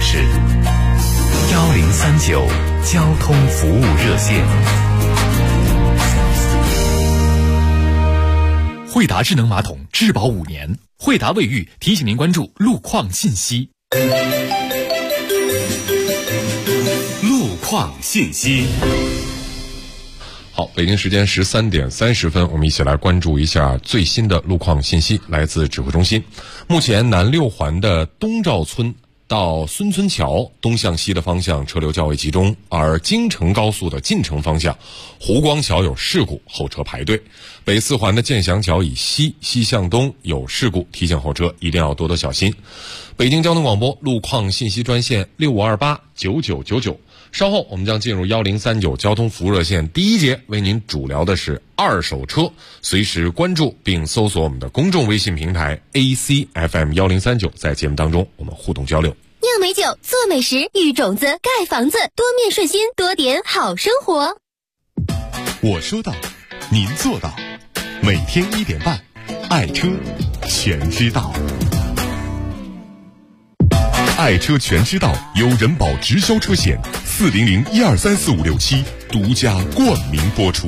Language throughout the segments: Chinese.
事，1039交通服务热线。惠达智能马桶质保5年，惠达卫浴提醒您关注路况信息。路况信息。 好，北京时间13点30分，我们一起来关注一下最新的路况信息，来自指挥中心。目前南6环的东赵村到孙村桥东向西的方向车流较为集中，而京承高速的进城方向湖光桥有事故，后车排队。北4环的建祥桥以西向东有事故，提醒后车一定要多多小心。北京交通广播路况信息专线65289999。稍后我们将进入1039交通服务热线第一节，为您主聊的是二手车，随时关注并搜索我们的公众微信平台 ACFM1039，在节目当中我们互动交流。 酿美酒，做美食，育种子，盖房子，多面顺心，多点好生活。 我说到，您做到。每天1点半，爱车全知道。爱车全知道由人保直销车险400-1234567独家冠名播出。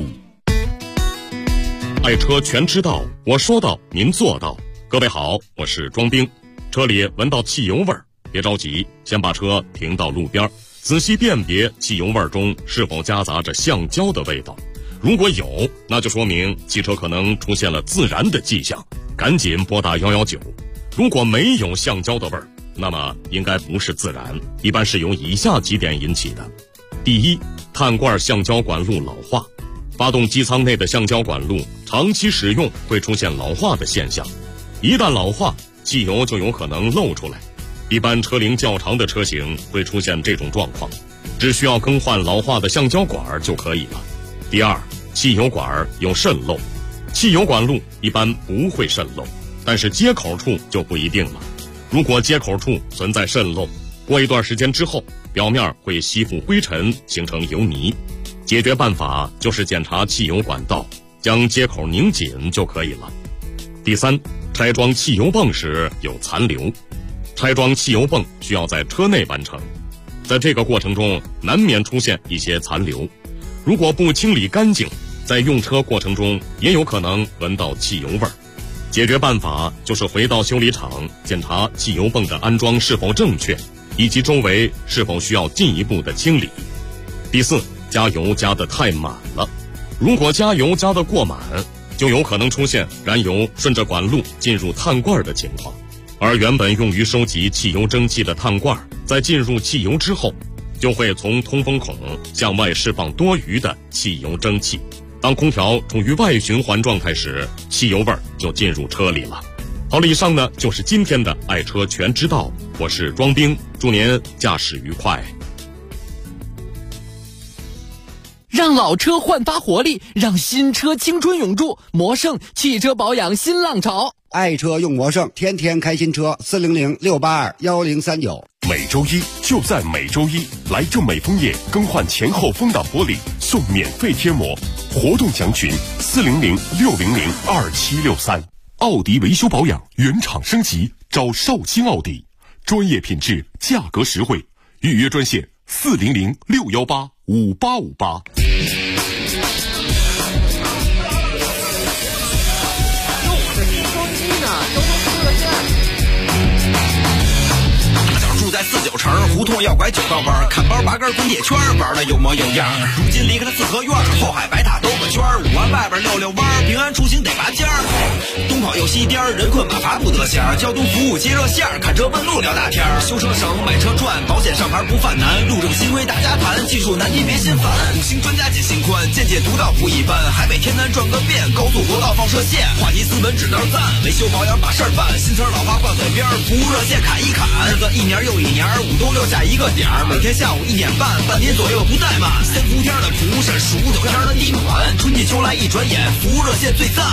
爱车全知道，我说到您做到。各位好，我是庄兵。车里闻到汽油味儿，别着急，先把车停到路边，仔细辨别汽油味儿中是否夹杂着橡胶的味道。如果有，那就说明汽车可能出现了自燃的迹象，赶紧拨打119。如果没有橡胶的味儿，那么应该不是自燃，一般是由以下几点引起的。第一，碳罐橡胶管路老化。发动机舱内的橡胶管路长期使用会出现老化的现象，一旦老化，汽油就有可能漏出来。一般车龄较长的车型会出现这种状况，只需要更换老化的橡胶管就可以了。第二，汽油管有渗漏。汽油管路一般不会渗漏，但是接口处就不一定了。如果接口处存在渗漏，过一段时间之后，表面会吸附灰尘，形成油泥。解决办法就是检查汽油管道，将接口拧紧就可以了。第三，拆装汽油泵时有残留。拆装汽油泵需要在车内完成，在这个过程中难免出现一些残留，如果不清理干净，在用车过程中也有可能闻到汽油味儿。解决办法就是回到修理厂检查汽油泵的安装是否正确，以及周围是否需要进一步的清理。第四，加油加得太满了。如果加油加得过满，就有可能出现燃油顺着管路进入碳罐的情况，而原本用于收集汽油蒸汽的碳罐，在进入汽油之后，就会从通风孔向外释放多余的汽油蒸汽。当空调处于外循环状态时，汽油味儿就进入车里了。好了，以上呢就是今天的爱车全知道，我是庄兵，祝您驾驶愉快。 让老车焕发活力，让新车青春永驻。魔胜汽车保养新浪潮， 爱车用魔胜，天天开新车。400-682-1039。 每周一就在每周一，来正美枫叶更换前后风挡玻璃送免费贴膜，活动详询400-600-2763。奥迪维修保养原厂升级，找绍兴奥迪，专业品质，价格实惠，预约专线400-618-5858。 住在49城，胡同要拐9道弯，看包拔根滚铁圈，玩的有模有样。如今离开了四合院，后海白塔兜个圈，5环外边溜溜弯，平安出行得拔尖儿。东跑又西颠，人困马乏不得闲，交通服务接热线，看车问路聊大天。修车省，买车赚，保险上牌不犯难，路政新规大家谈，技术难题别心烦。5星专家解心宽，见解独到不一般，海北天南转个遍，高速国道放射线，话题斯文指道赞，维修保养把事儿办，新词老话挂嘴边，服务热线砍一砍，日子一年又一年，5冬6下一个点儿，每天下午1点半，半天左右不怠慢。三伏天的蒲扇，数9天的地暖，春季秋来一转眼，服务热线最赞。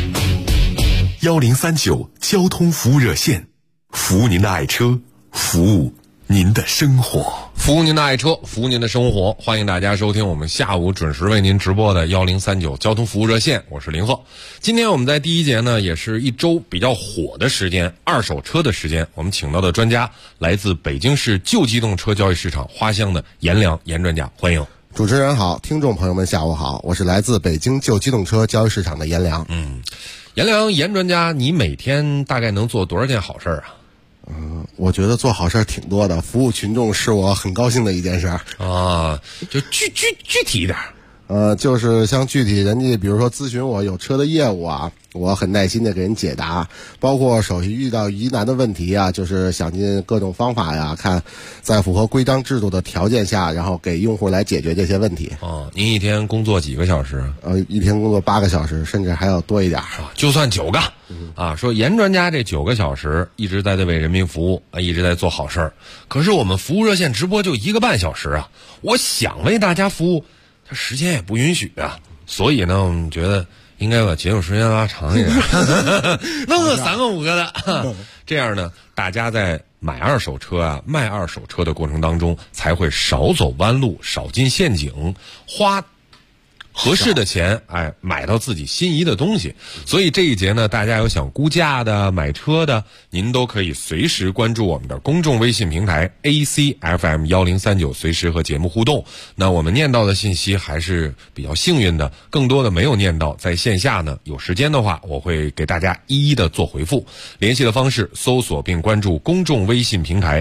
1039交通服务热线，服务您的爱车，服务您的生活。 服务您的爱车，服务您的生活，欢迎大家收听我们下午准时为您直播的1039交通服务热线，我是林鹤。今天我们在第一节呢，也是一周比较火的时间，二手车的时间。我们请到的专家来自北京市旧机动车交易市场花乡的严良严专家，欢迎。 主持人好，听众朋友们下午好，我是来自北京旧机动车交易市场的严良。 严良严专家，你每天大概能做多少件好事啊？ 我觉得做好事挺多的，服务群众是我很高兴的一件事啊。就具体一点。 就是像具体人家比如说咨询我有车的业务啊，我很耐心的给人解答，包括手续遇到疑难的问题啊，就是想尽各种方法呀，看在符合规章制度的条件下，然后给用户来解决这些问题。 您一天工作几个小时？ 一天工作8个小时，甚至还要多一点。 就算9个。说严专家这9个小时一直在为人民服务，一直在做好事儿。可是我们服务热线直播就1个半小时啊，我想为大家服务，他时间也不允许啊，所以呢，我们觉得应该把节目时间拉长一点，弄个3个5个的，这样呢，大家在买二手车啊、卖二手车的过程当中，才会少走弯路、少进陷阱，花合适的钱，买到自己心仪的东西。所以这一节呢，大家有想估价的、买车的，您都可以随时关注我们的公众微信平台 ACFM1039，随时和节目互动。那我们念到的信息还是比较幸运的，更多的没有念到，在线下呢，有时间的话，我会给大家一一的做回复。联系的方式，搜索并关注公众微信平台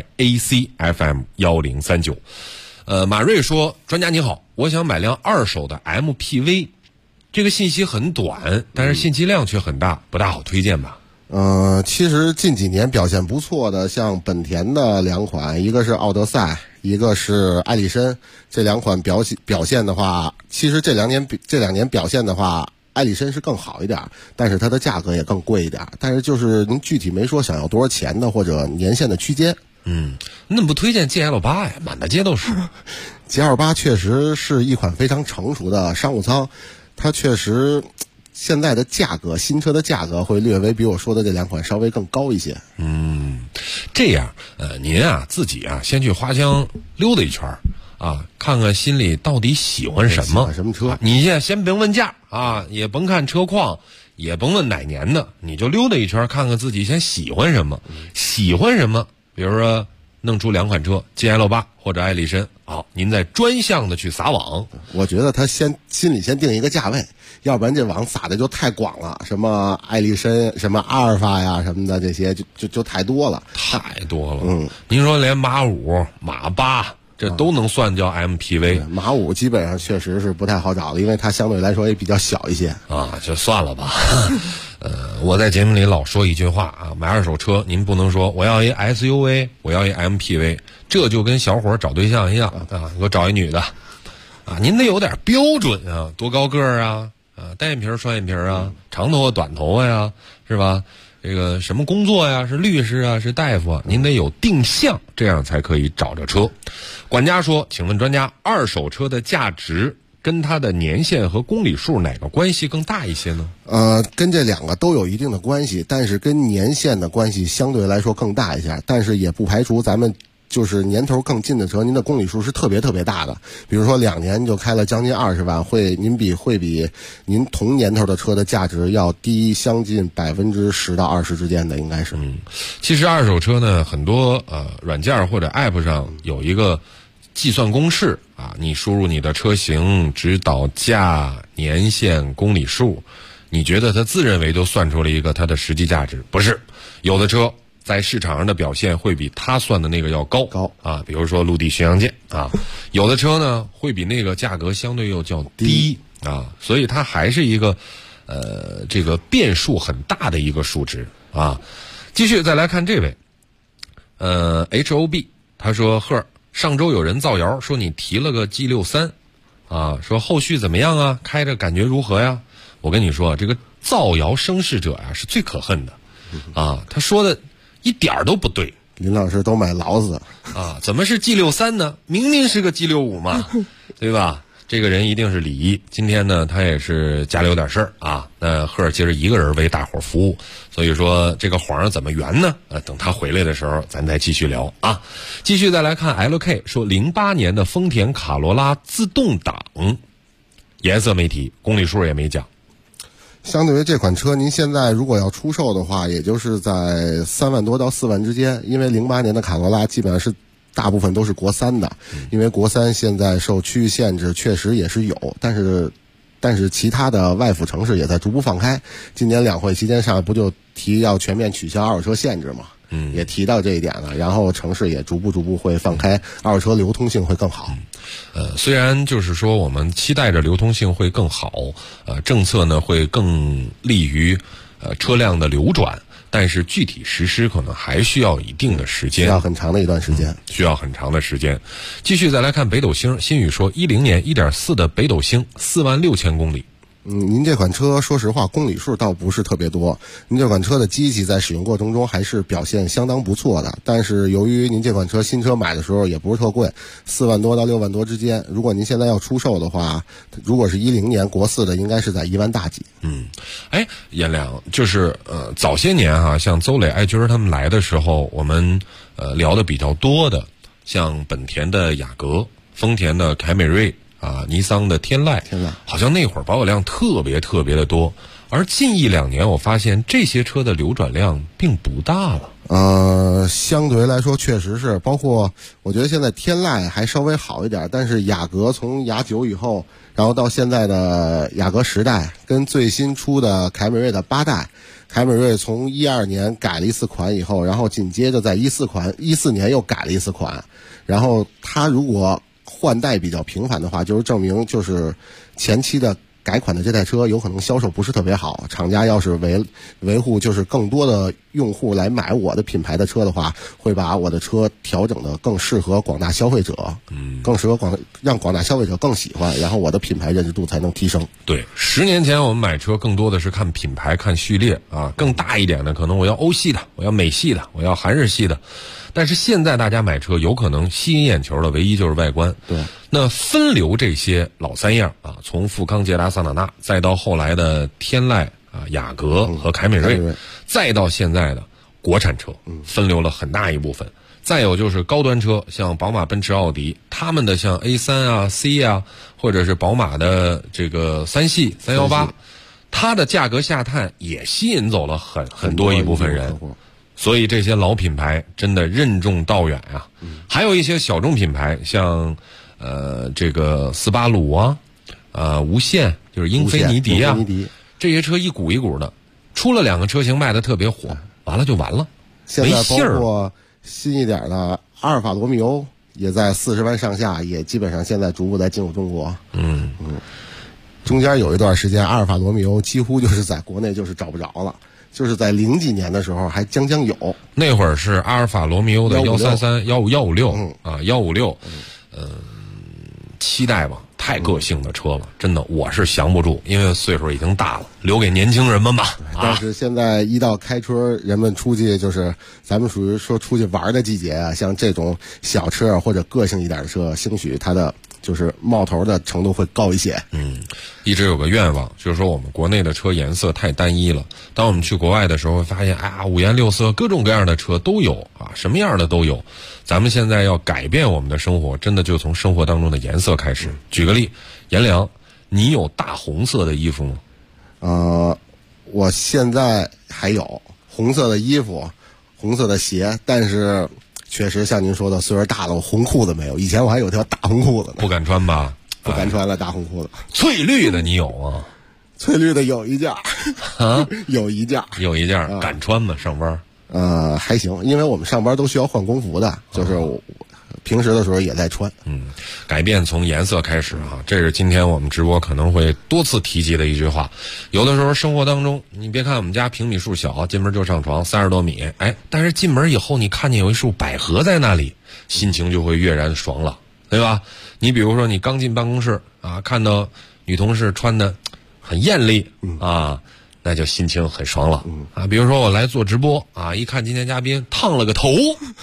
ACFM1039。马瑞说，专家你好，我想买辆二手的 MPV， 这个信息很短，但是信息量却很大，不大好推荐吧？ 其实近几年表现不错的，像本田的2款，一个是奥德赛，一个是艾力绅，这2款表现的话，其实这两年表现的话，艾力绅是更好一点，但是它的价格也更贵一点。但是就是您具体没说想要多少钱的或者年限的区间。 那么不推荐 GL8 呀，满大街都是。 GL8 确实是一款非常成熟的商务舱，它确实现在的价格，新车的价格会略微比我说的这2款稍微更高一些。 这样，您自己先去花乡溜达一圈看看心里到底喜欢什么， 喜欢什么车。 你先甭问价也甭看车况，也甭问哪年的，你就溜达一圈，看看自己先喜欢什么，比如说弄出2款车 GL8 或者艾力绅，好，您再专项的去撒网。 我觉得他心里先定一个价位，要不然这网撒的就太广了，什么艾力绅、什么阿尔法呀什么的，这些就太多了。 您说连马5、马8这都能算叫 MPV？ 马5基本上确实是不太好找的，因为它相对来说也比较小一些就算了吧。我在节目里老说一句话买二手车您不能说我要一 SUV， 我要一 MPV， 这就跟小伙找对象一样你给我找一女的您得有点标准多高个儿单眼皮双眼皮长头发短头发呀，是吧？这个什么工作呀？是律师是大夫您得有定向，这样才可以找着车。管家说，请问专家，二手车的价值跟它的年限和公里数哪个关系更大一些呢？ 跟这2个都有一定的关系，但是跟年限的关系相对来说更大一些，但是也不排除咱们就是年头更近的车，您的公里数是特别特别大的，比如说2年就开了将近20万，会比您同年头的车的价值要低将近10%到20%之间的，应该是。 其实二手车呢，很多软件或者 App 上有一个计算公式你输入你的车型、指导价、年限、公里数，你觉得它自认为就算出了一个它的实际价值，不是？有的车在市场上的表现会比他算的那个要高比如说陆地巡洋舰有的车呢会比那个价格相对又较低所以它还是一个这个变数很大的一个数值继续再来看这位HOB， 他说赫，上周有人造谣说你提了个 G63说后续怎么样开着感觉如何呀？我跟你说，这个造谣生事者是最可恨的他说的一点都不对。 林老师都买劳斯怎么是 G63 呢？明明是个 G65 嘛，对吧？ 这个人一定是李一。今天呢，他也是家里有点事儿啊。那赫尔其实一个人为大伙服务，所以说这个谎怎么圆呢？等他回来的时候，咱再继续聊啊。继续再来看 LK 说，08年的丰田卡罗拉自动挡，颜色没提，公里数也没讲。 相对于这款车，您现在如果要出售的话，也就是在3万多到4万之间，因为08年的卡罗拉基本上是大部分都是国三的，因为国三现在受区域限制确实也是有，但是其他的外府城市也在逐步放开。今年两会期间上不就提要全面取消二手车限制吗？也提到这一点了，然后城市也逐步会放开，二手车流通性会更好。 虽然就是说我们期待着流通性会更好，政策呢会更利于车辆的流转，但是具体实施可能还需要一定的时间， 需要很长的一段时间， 需要很长的时间。继续再来看北斗星，新宇说10年 1.4 的北斗星4万6千公里。 您这款车说实话公里数倒不是特别多，您这款车的机器在使用过程中还是表现相当不错的，但是由于您这款车新车买的时候也不是特贵，4万多到6万多之间，如果您现在要出售的话，如果是10年国四的应该是在1万大几。 颜良，就是早些年哈，像邹磊、艾军他们来的时候，我们聊的比较多的，像本田的雅阁、丰田的凯美瑞尼桑的天籁，好像那会儿保有量特别的多，而近1-2年我发现这些车的流转量并不大了。 相对来说确实是，包括我觉得现在天籁还稍微好一点，但是雅阁从雅9以后，然后到现在的雅阁10代，跟最新出的凯美瑞的8代，凯美瑞从12年改了一次款以后，然后紧接着在14年又改了一次款，然后它如果换代比较频繁的话，就是证明就是前期的改款的这台车有可能销售不是特别好，厂家要是维护就是更多的用户来买我的品牌的车的话，会把我的车调整的更适合广大消费者，更适合让广大消费者更喜欢，然后我的品牌认知度才能提升。 对，10年前我们买车更多的是看品牌、看序列啊，更大一点的可能我要欧系的，我要美系的，我要韩日系的。但是现在大家买车有可能吸引眼球的唯一就是外观。 对， 那分流这些老三样啊，从富康、捷达、桑塔纳，再到后来的天籁雅阁和凯美瑞，再到现在的国产车，分流了很大一部分。再有就是高端车，像宝马、奔驰、奥迪，他们的像 A3 C 或者是宝马的这个3系318，它的价格下探也吸引走了很多一部分人。所以这些老品牌真的任重道远啊。还有一些小众品牌，像这个斯巴鲁无限，就是英菲尼迪这些车一股一股的，出了2个车型卖的特别火，完了就完了。 现在包括新一点的阿尔法罗密欧也在40万上下，也基本上现在逐步在进入中国。中间有一段时间阿尔法罗密欧几乎就是在国内就是找不着了，就是在00几年的时候还将有， 那会儿是阿尔法罗密欧的133、156156，期待吧，太个性的车了，真的我是降不住，因为岁数已经大了，留给年轻人们吧。 但是现在一到开春，人们出去就是咱们属于说出去玩的季节啊，像这种小车或者个性一点的车，兴许它的就是冒头的程度会高一些。 一直有个愿望，就是说我们国内的车颜色太单一了。当我们去国外的时候，会发现五颜六色，各种各样的车都有什么样的都有。咱们现在要改变我们的生活，真的就从生活当中的颜色开始。举个例，颜良，你有大红色的衣服吗？ 我现在还有红色的衣服，红色的鞋，但是确实像您说的，岁数大了，我红裤子没有。以前我还有条大红裤子呢， 不敢穿吧？ 不敢穿了，大红裤子。 翠绿的你有吗？ 翠绿的有一件有一件， 敢穿吗？上班？ 还行，因为我们上班都需要换工服的，就是我平时的时候也在穿。 改变从颜色开始这是今天我们直播可能会多次提及的一句话。有的时候生活当中，你别看我们家平米数小，进门就上床30多米，但是进门以后你看见有一束百合在那里，心情就会跃然爽朗，对吧？你比如说你刚进办公室看到女同事穿的很艳丽那就心情很爽朗比如说我来做直播一看今天嘉宾烫了个头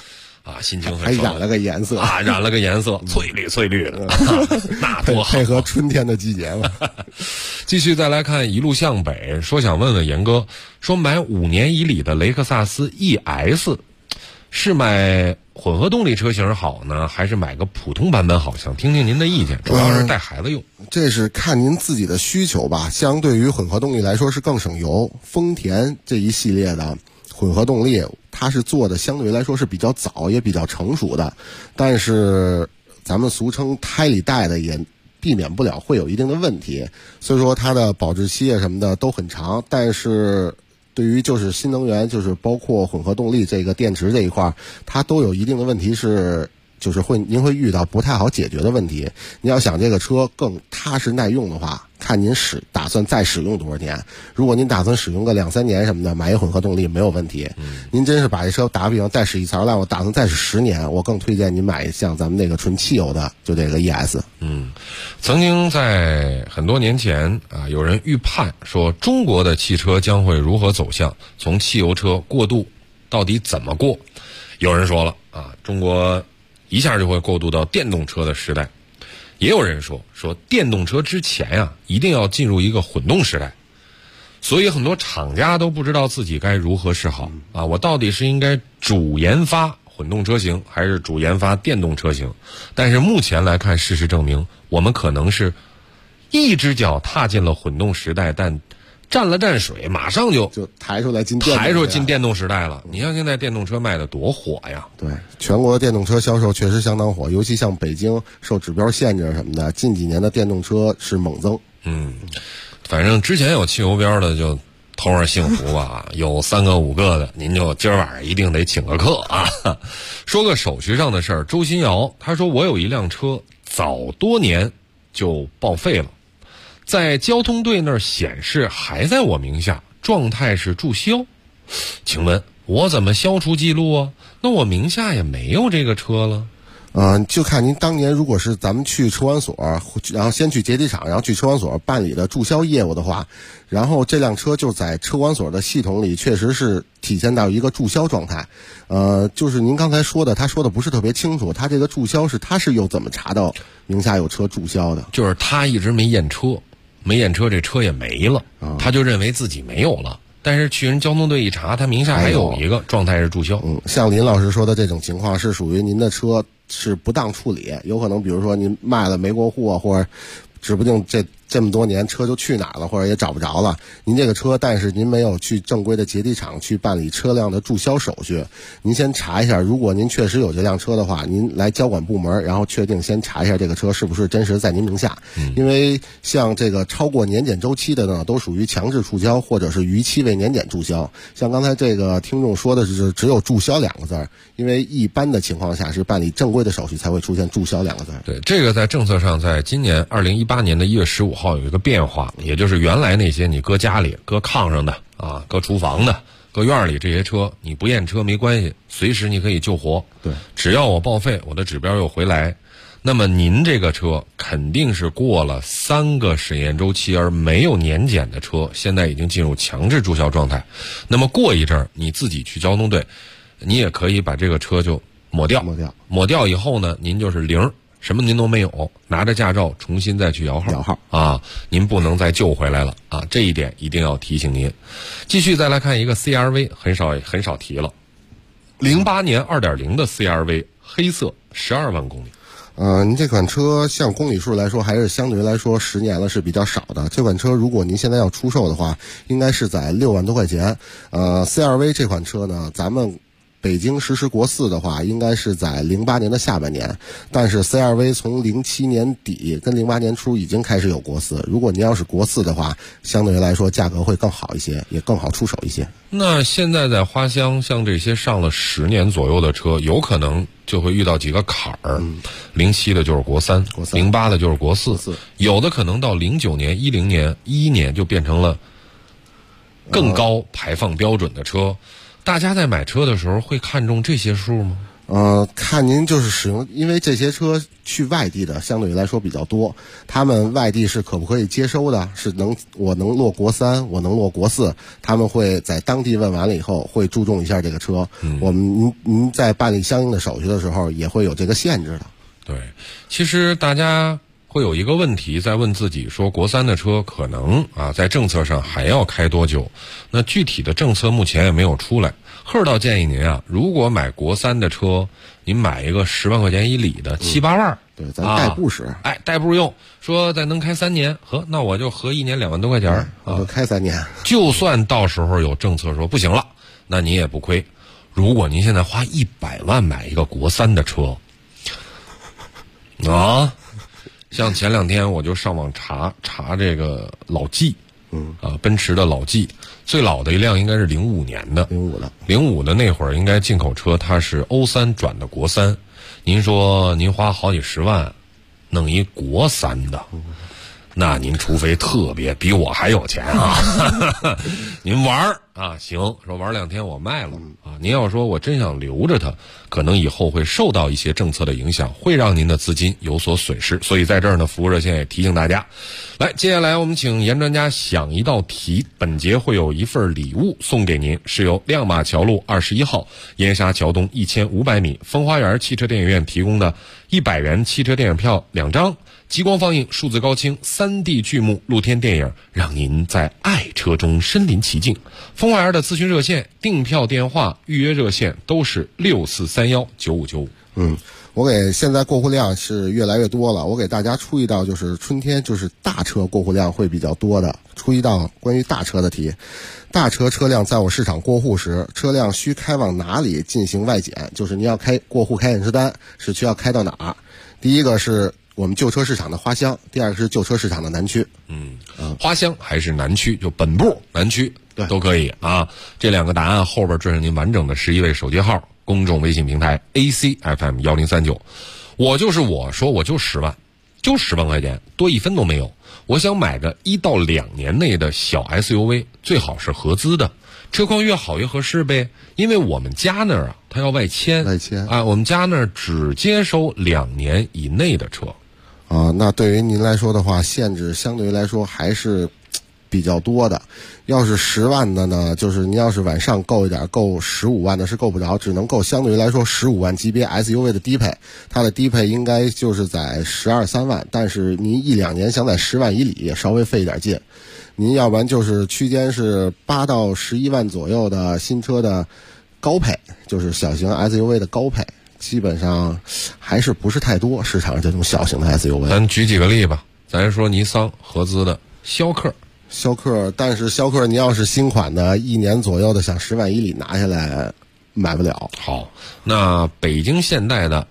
啊，心情很还染了个颜色啊，染了个颜色，翠绿翠绿的，那多好， 配合春天的季节嘛。 继续再来看一路向北，说想问问严哥，说买5年以里的雷克萨斯 ES， 是买混合动力车型好呢，还是买个普通版本好？想听听您的意见，主要是带孩子用。 这是看您自己的需求吧。相对于混合动力来说是更省油，丰田这一系列的混合动力，它是做的相对来说是比较早也比较成熟的，但是咱们俗称胎里带的也避免不了会有一定的问题，所以说它的保质期啊什么的都很长。但是对于就是新能源，就是包括混合动力这个电池这一块，它都有一定的问题是。就是您会遇到不太好解决的问题。你要想这个车更踏实耐用的话，看您打算再使用多少年。如果您打算使用个2-3年什么的，买一混合动力没有问题。您真是把这车打比方再使一槽烂，我打算再使10年，我更推荐您买像咱们那个纯汽油的，就这个 ES。 曾经在很多年前啊，有人预判说中国的汽车将会如何走向，从汽油车过渡到底怎么过？有人说了啊，中国一下就会过渡到电动车的时代，也有人说电动车之前呀，一定要进入一个混动时代，所以很多厂家都不知道自己该如何是好啊！我到底是应该主研发混动车型，还是主研发电动车型？但是目前来看，事实证明，我们可能是一只脚踏进了混动时代，但沾了沾水，马上就抬出进电动时代了。你像现在电动车卖的多火呀！ 对，全国的电动车销售确实相当火，尤其像北京受指标限制什么的，近几年的电动车是猛增。 反正之前有汽油标的就头上幸福吧，有3个5个的，您就今儿晚上一定得请个客啊！说个手续上的事儿，周新瑶他说我有一辆车早多年就报废了。在交通队那儿显示还在我名下，状态是注销。请问我怎么消除记录啊？那我名下也没有这个车了。 就看您当年如果是咱们去车管所，然后先去解体厂，然后去车管所办理的注销业务的话，然后这辆车就在车管所的系统里确实是体现到一个注销状态。就是您刚才说的，他说的不是特别清楚，他这个注销他是又怎么查到名下有车注销的？ 就是他一直没验车，这车也没了，他就认为自己没有了。但是去人交通队一查，他名下还有一个，状态是注销。 像林老师说的这种情况是属于您的车是不当处理，有可能比如说您卖了没过户，或者指不定这么多年车就去哪儿了，或者也找不着了。您这个车，但是您没有去正规的解体厂去办理车辆的注销手续，您先查一下，如果您确实有这辆车的话，您来交管部门，然后确定先查一下这个车是不是真实在您名下。因为像这个超过年检周期的呢，都属于强制注销或者是逾期未年检注销。像刚才这个听众说的是只有注销2个字，因为一般的情况下是办理正规的手续才会出现注销2个字。 对，这个在政策上，在今年2018年的1月15号有一个变化，也就是原来那些你搁家里、搁炕上的啊、搁厨房的、搁院里这些车，你不验车没关系，随时你可以救活。 对， 只要我报废，我的指标又回来，那么您这个车肯定是过了3个审验周期而没有年检的车，现在已经进入强制注销状态。那么过一阵儿你自己去交通队，你也可以把这个车就抹掉以后呢，您就是0，什么您都没有，拿着驾照重新再去摇号啊，您不能再救回来了啊，这一点一定要提醒您。继续再来看一个 CR-V， 很少提了，08年2.0的 CR-V， 黑色，12万公里。 您这款车像公里数来说，还是相对来说10年了是比较少的。这款车如果您现在要出售的话，应该是在6万多块钱。CR-V 这款车呢，咱们北京实施国4的话，应该是在08年的下半年，但是 CR-V 从07年底跟08年初已经开始有国4。如果您要是国4的话，相对来说价格会更好一些，也更好出手一些。 那现在在花乡，像这些上了10年左右的车，有可能就会遇到几个坎儿。07的就是国3 08的就是国4，有的可能到09年、11年就变成了更高排放标准的车。大家在买车的时候会看重这些数吗？ 看您就是使用，因为这些车去外地的相对于来说比较多，他们外地是可不可以接收的，是我能落国3，我能落国4，他们会在当地问完了以后会注重一下这个车。我们您在办理相应的手续的时候也会有这个限制的。 对，其实大家会有一个问题在问自己，说国3的车可能在政策上还要开多久？那具体的政策目前也没有出来。赫倒建议您如果买国3的车，您买一个10万块钱以里的7、8万， 对，咱代步使， 代步用，说咱能开3年，那我就合1年2万多块钱我就开3年。 就算到时候有政策说不行了，那您也不亏。如果您现在花100万买一个国3的车，像前2天我就上网查这个老 G，奔驰的老 G， 最老的一辆应该是05年的，05的那会儿应该进口车，它是欧3转的国3。您说您花好几十万弄一国3的，那您除非特别比我还有钱您玩行，说玩2天我卖了您要说我真想留着它，可能以后会受到一些政策的影响，会让您的资金有所损失。所以在这儿呢，服务热线也提醒大家。来，接下来我们请严专家想一道题，本节会有一份礼物送给您，是由亮马桥路21号燕莎桥东1500米风花园汽车电影院提供的100元汽车电影票2张，极光放映、数字高清、3D 剧目露天电影，让您在爱车中身临其境。风花园的咨询热线、订票电话、预约热线都是64319595。 我给现在过户量是越来越多了，我给大家出一道就是春天就是大车过户量会比较多的，出一道关于大车的题。大车车辆在我市场过户时，车辆需开往哪里进行外检？就是您要过户开验车单是需要开到哪儿？第一个是我们旧车市场的花乡，第二个是旧车市场的南区。 花乡还是南区，就本部南区都可以这2个答案后边缀上您完整的11位手机号，公众微信平台 ACFM1039。我说我就10万，就10万块钱，多1分都没有。我想买个1到2年内的小 SUV， 最好是合资的，车况越好越合适呗。因为我们家那儿它要外迁我们家那儿只接收2年以内的车。 那对于您来说的话，限制相对于来说还是比较多的。要是10万的呢，就是您要是往上够一点，够15万的是够不着，只能够相对于来说15万级别 SUV 的低配，它的低配应该就是在12、13万，但是您1、2年想在10万以里也稍微费一点劲。您要不然就是区间是8到11万左右的新车的高配，就是小型 SUV 的高配，基本上还是不是太多，市场上这种小型的 SUV。 咱举几个例吧，咱说尼桑合资的逍客， 但是逍客你要是新款的1年左右的，想10万以里拿下来买不了。 好，那北京现代的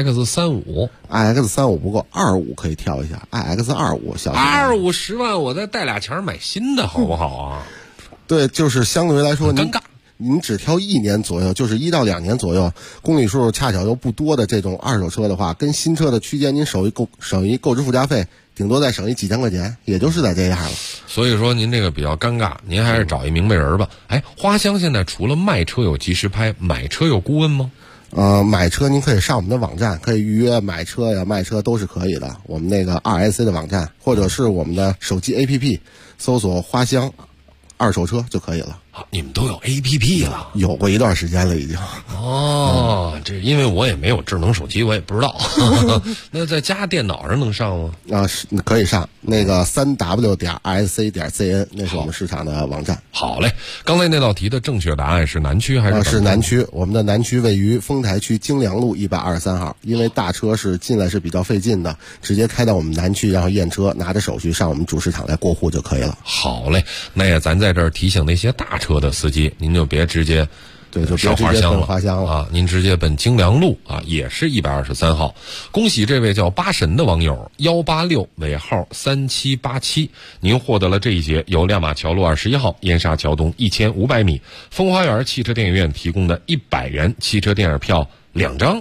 iX35 不够，25可以跳一下 ，iX25 小型 25 10万，我再带俩钱买新的好不好啊？ 对，就是相对来说尴尬。 您只挑1年左右，就是1到2年左右，公里数恰巧又不多的这种二手车的话，跟新车的区间，您省一购置附加费，顶多再省几千块钱，也就是在这样了。 所以说您这个比较尴尬，您还是找一明白人吧。花乡现在除了卖车有即时拍，买车有顾问吗？ 买车您可以上我们的网站，可以预约买车呀、卖车都是可以的。我们那个 2SC 的网站，或者是我们的手机 APP， 搜索花乡二手车就可以了。 你们都有 APP 了？ 有过一段时间了已经。 这因为我也没有智能手机，我也不知道。那在家电脑上能上吗？ 是可以上那个3w.rsc.cn， 那是我们市场的网站。 好嘞，刚才那道题的正确答案是南区还是？ 是南区，我们的南区位于丰台区京良路123号。因为大车是进来是比较费劲的，直接开到我们南区，然后验车，拿着手续上我们主市场来过户就可以了。 好嘞，那也咱在这儿提醒那些大车的司机，您就别直接上花乡了您直接奔京良路也是123号。恭喜这位叫八神的网友186尾号3787，您获得了这一节由亮马桥路21号燕莎桥东1500米风花园汽车电影院提供的100元汽车电影票2张，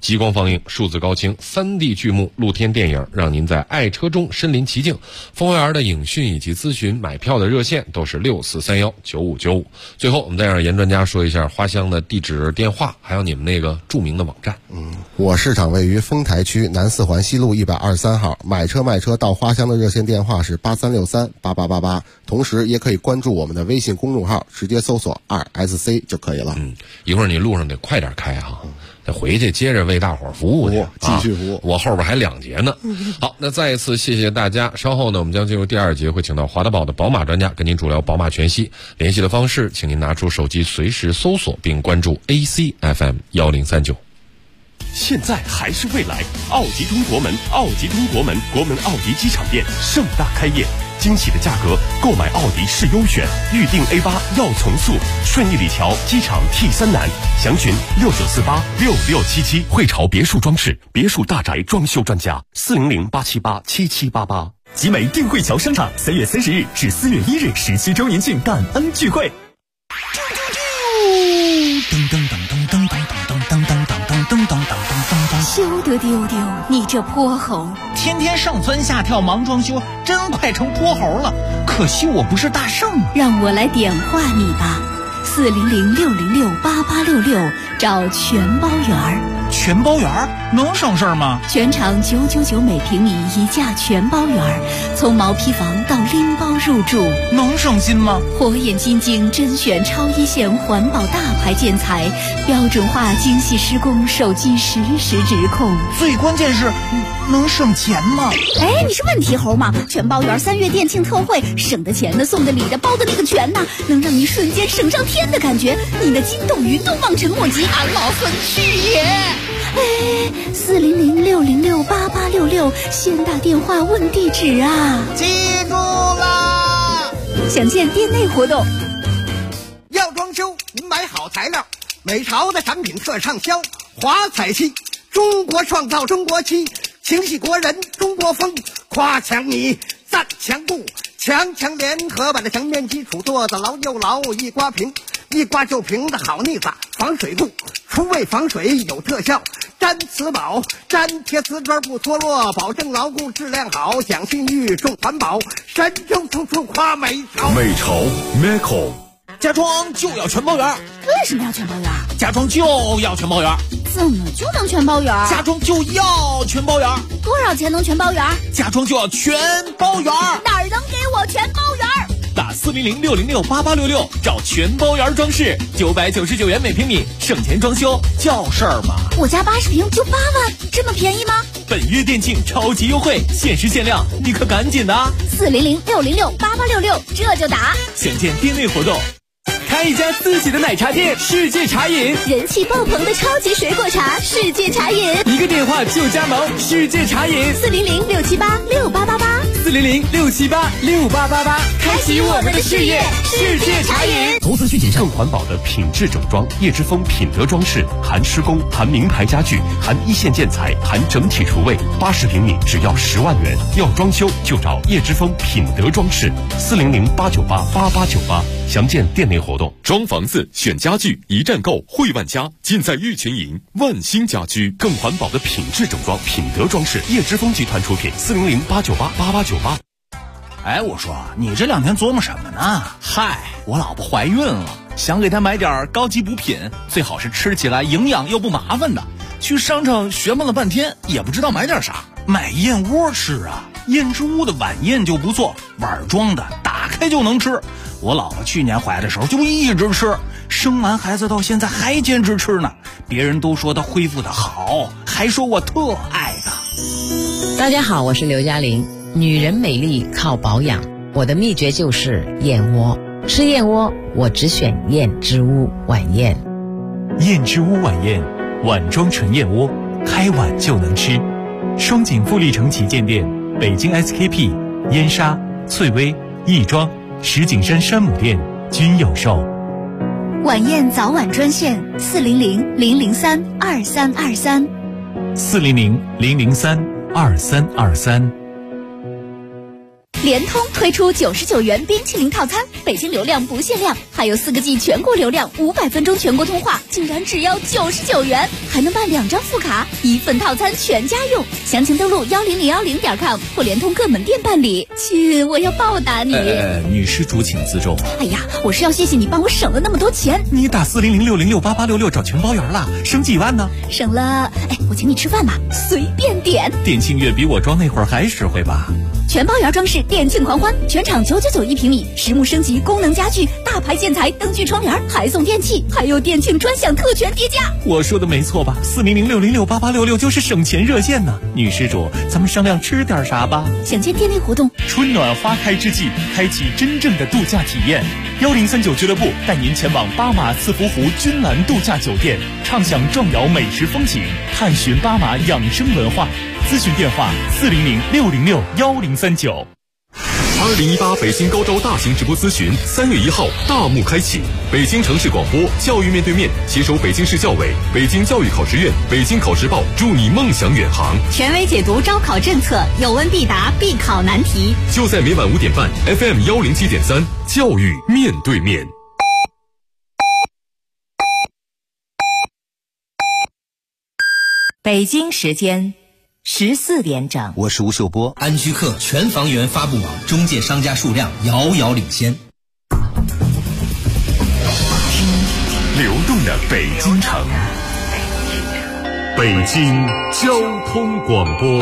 极光放映、数字高清、3D 剧目、露天电影，让您在爱车中身临其境。风花园的影讯以及咨询买票的热线都是64319595。最后，我们再让严专家说一下花乡的地址、电话，还有你们那个著名的网站。 我市场位于丰台区南四环西路123号，买车卖车到花乡的热线电话是83638888，同时也可以关注我们的微信公众号，直接搜索2SC 就可以了。 一会儿你路上得快点开哈，得回去接着为大伙儿服务去， 继续服务。 我后边还2节呢。好，那再一次谢谢大家。稍后呢，我们将进入第2节，会请到华德宝的宝马专家跟您主聊宝马全系。联系的方式，请您拿出手机随时搜索并关注 ACFM 1039。 现在还是未来，奥迪中国门，奥迪中国门，国门奥迪机场店盛大开业，惊喜的价格，购买奥迪是优选，预定 A8要从速，顺义里桥机场 T3南，详询69486677。汇潮别墅装饰，别墅大宅装修专家，400-878-7788。 集美定汇桥商场3月30日至4月1日17周年庆感恩聚会。 噔噔噔噔噔噔噔噔噔噔噔噔噔噔， 休得丢丢，你这泼猴！ 天天上蹿下跳忙装修，真快成泼猴了。可惜我不是大圣啊！ 让我来点化你吧，400-606-8866，找全包园。 全包园能省事儿吗？ 全场999每平米一价全包园，从毛坯房到拎包入住， 能省心吗？ 火眼金睛甄选超一线环保大牌建材，标准化精细施工，手机实时指控。 最关键是能省钱吗？ 哎，你是问题猴吗？全包园3月店庆特惠，省的钱的，送的礼的，包的那个全呢，能让你瞬间省上天的感觉，你的筋斗云都望尘莫及，俺老孙去也！哎，400-606-8866，先打电话问地址啊！ 记住啦！ 详见店内活动。 要装修，您买好材料，美潮的产品特畅销，华彩漆，中国创造中国漆，情系国人中国风，夸强你，赞强固，强强联合把这墙面基础做得牢又牢，一刮平，一刮就平的好腻子，防水固，除味防水有特效，粘瓷宝，粘贴瓷砖不脱落，保证牢固质量好，讲信誉重环保，神州处处夸美潮。 美潮 Meco， 家装就要全包园。 为什么要全包园？ 家装就要全包园。 怎么就能全包园？ 家装就要全包园。 多少钱能全包园？ 家装就要全包园。 哪儿能给我全包园？ 打400-606-8866，找全包园装饰，999元每平米，省钱装修叫事儿嘛。 我家80平就8万，这么便宜吗？ 本月店庆超级优惠，限时限量，你可赶紧的！400-606-8866，这就打。详见店内活动。开一家自己的奶茶店，世界茶饮， 人气爆棚的超级水果茶，世界茶饮， 一个电话就加盟，世界茶饮 ，400-678-6888，400-678-6888， 开启我们的事业，世界茶饮。 投资需谨慎。更环保的品质整装，叶之峰品德装饰，含施工，含名牌家具，含一线建材，含整体厨卫，80平米只要10万元。要装修就找叶之峰品德装饰，400-898-8898，详见店内活动。 装房子选家具，一站购汇万家，尽在玉群营万兴家居。 更环保的品质整装，品德装饰，叶之峰集团出品，400-898-8898。 哎，我说你这2天琢磨什么呢？ 嗨，我老婆怀孕了，想给她买点高级补品，最好是吃起来营养又不麻烦的。去商场学问了半天，也不知道买点啥。 买燕窝吃啊，燕之屋的晚宴就不错，碗装的，打开就能吃。我老婆去年怀的时候就一直吃，生完孩子到现在还坚持吃呢。别人都说她恢复的好，还说我特爱她。 大家好，我是刘嘉玲。女人美丽靠保养，我的秘诀就是燕窝。吃燕窝，我只选燕之屋晚宴。 燕之屋晚宴，碗装纯燕窝，开碗就能吃。双井富力城旗舰店、北京 SKP、燕莎、翠微、亦庄、石景山山姆店均有售。 晚宴早晚专线400-003-2323。 400-003-2323。 联通推出99元冰淇淋套餐，北京流量不限量，还有4个G 全国流量，500分钟全国通话，竟然只要99元，还能办2张副卡，1份套餐全家用。详情登录10010.com 或联通各门店办理。亲，我要报答你。 女施主请自重。 哎呀，我是要谢谢你帮我省了那么多钱。 你打40060688866找全包圆了，省几万呢？ 省了，我请你吃饭吧，随便点。 电庆月比我装那会儿还实惠吧？ 全包圆装饰店庆狂欢，全场999一平米，实木升级，功能家具，大牌建材，灯具窗帘，还送电器，还有店庆专享特权叠加。 我说的没错吧？40060688866就是省钱热线呢。女施主，咱们商量吃点啥吧？ 想见店内活动， 春暖花开之际，开启真正的度假体验。1039俱乐部带您前往巴马赐福湖君兰度假酒店，畅享壮瑶美食风景，探寻巴马养生文化。咨询电话40066661039。 2018北京高招大型直播咨询3月1号大幕开启，北京城市广播教育面对面携手北京市教委、北京教育考试院、北京考试报，助你梦想远航。 权威解读招考政策，有问必答，必考难题。 就在每晚5点半 FM 107.3，教育面对面。 北京时间14点整， 我是吴秀波。安居客全房源发布网中介商家数量遥遥领先。 流动的北京城，北京交通广播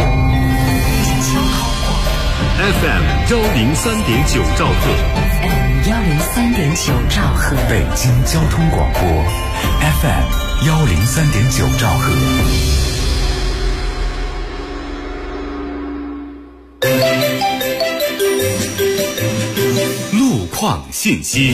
FM 103.9兆赫 103.9兆赫， 北京交通广播 FM 103.9兆赫。 路况信息。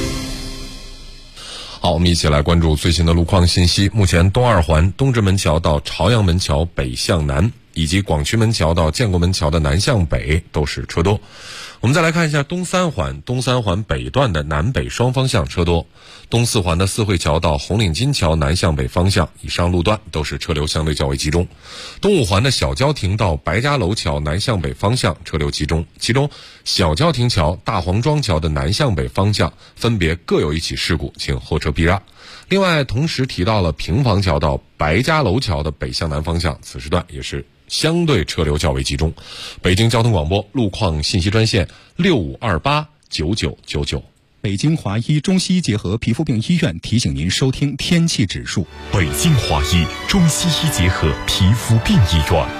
好，我们一起来关注最新的路况信息。目前东二环东直门桥到朝阳门桥北向南，以及广渠门桥到建国门桥的南向北都是车多。我们再来看一下东三环北段的南北双方向车多，东四环的四惠桥到红领巾桥南向北方向以上路段都是车流相对较为集中。东五环的小郊亭到白家楼桥南向北方向车流集中，其中小郊亭桥、大黄庄桥的南向北方向分别各有一起事故，请后车避让。另外同时提到了平房桥到白家楼桥的北向南方向，此时段也是相对车流较为集中。北京交通广播路况信息专线65289999。 北京华医中西医结合皮肤病医院提醒您收听天气指数。 北京华医中西医结合皮肤病医院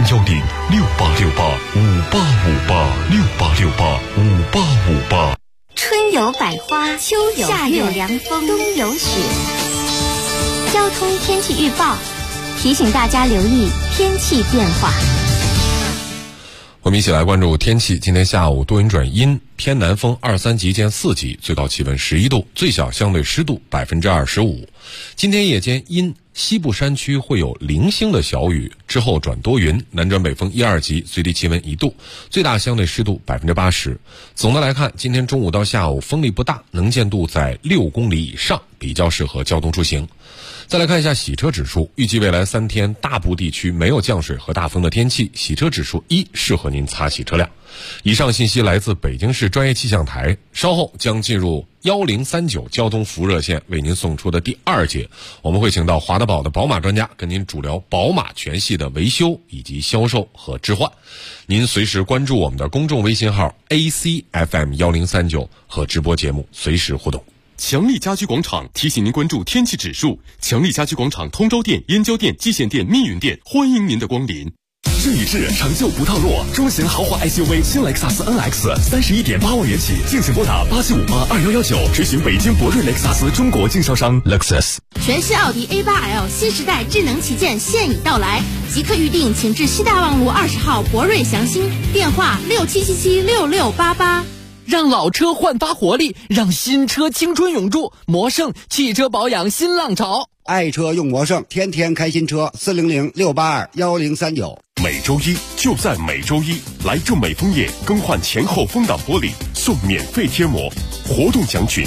，0106868586868685858。 春有百花，秋有夏有凉风，冬有雪。交通天气预报提醒大家留意天气变化。 我们一起来关注天气。今天下午多云转阴，偏南风2、3级见4级，最高气温11度，最小相对湿度25%。今天夜间阴，西部山区会有零星的小雨，之后转多云，南转北风1、2级，最低气温1度，最大相对湿度80%。总的来看，今天中午到下午风力不大，能见度在6公里以上，比较适合交通出行。再来看一下洗车指数，预计未来3天大部地区没有降水和大风的天气，洗车指数1，适合您擦洗车辆。以上信息来自北京市专业气象台，稍后将进入1039交通服务热线为您送出的第2节，我们会请到华德宝的宝马专家跟您主聊宝马全系的维修以及销售和置换。您随时关注我们的公众微信号 ACFM1039 和直播节目随时互动。 强力家居广场提醒您关注天气指数。强力家居广场通州店、燕郊店、蓟县店、密云店欢迎您的光临。智与智，成就不套路。中型豪华 SUV 新雷克萨斯 NX 31.8万元起，敬请拨打87582119，垂询北京博瑞雷克萨斯中国经销商 Lexus。 全新奥迪 A8L 新时代智能旗舰现已到来，即刻预定，请至西大望路20号博瑞祥兴，电话67776688。 让老车焕发活力，让新车青春永驻。魔胜汽车保养新浪潮， 爱车用魔胜，天天开新车，400-682-1039。 每周一就在每周一，来正美枫叶更换前后风挡玻璃送免费贴膜，活动详询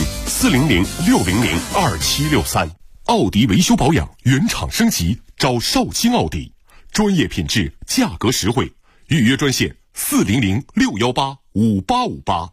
400-600-2763。奥迪维修保养原厂升级，找绍兴奥迪，专业品质，价格实惠，预约专线400-618 5858。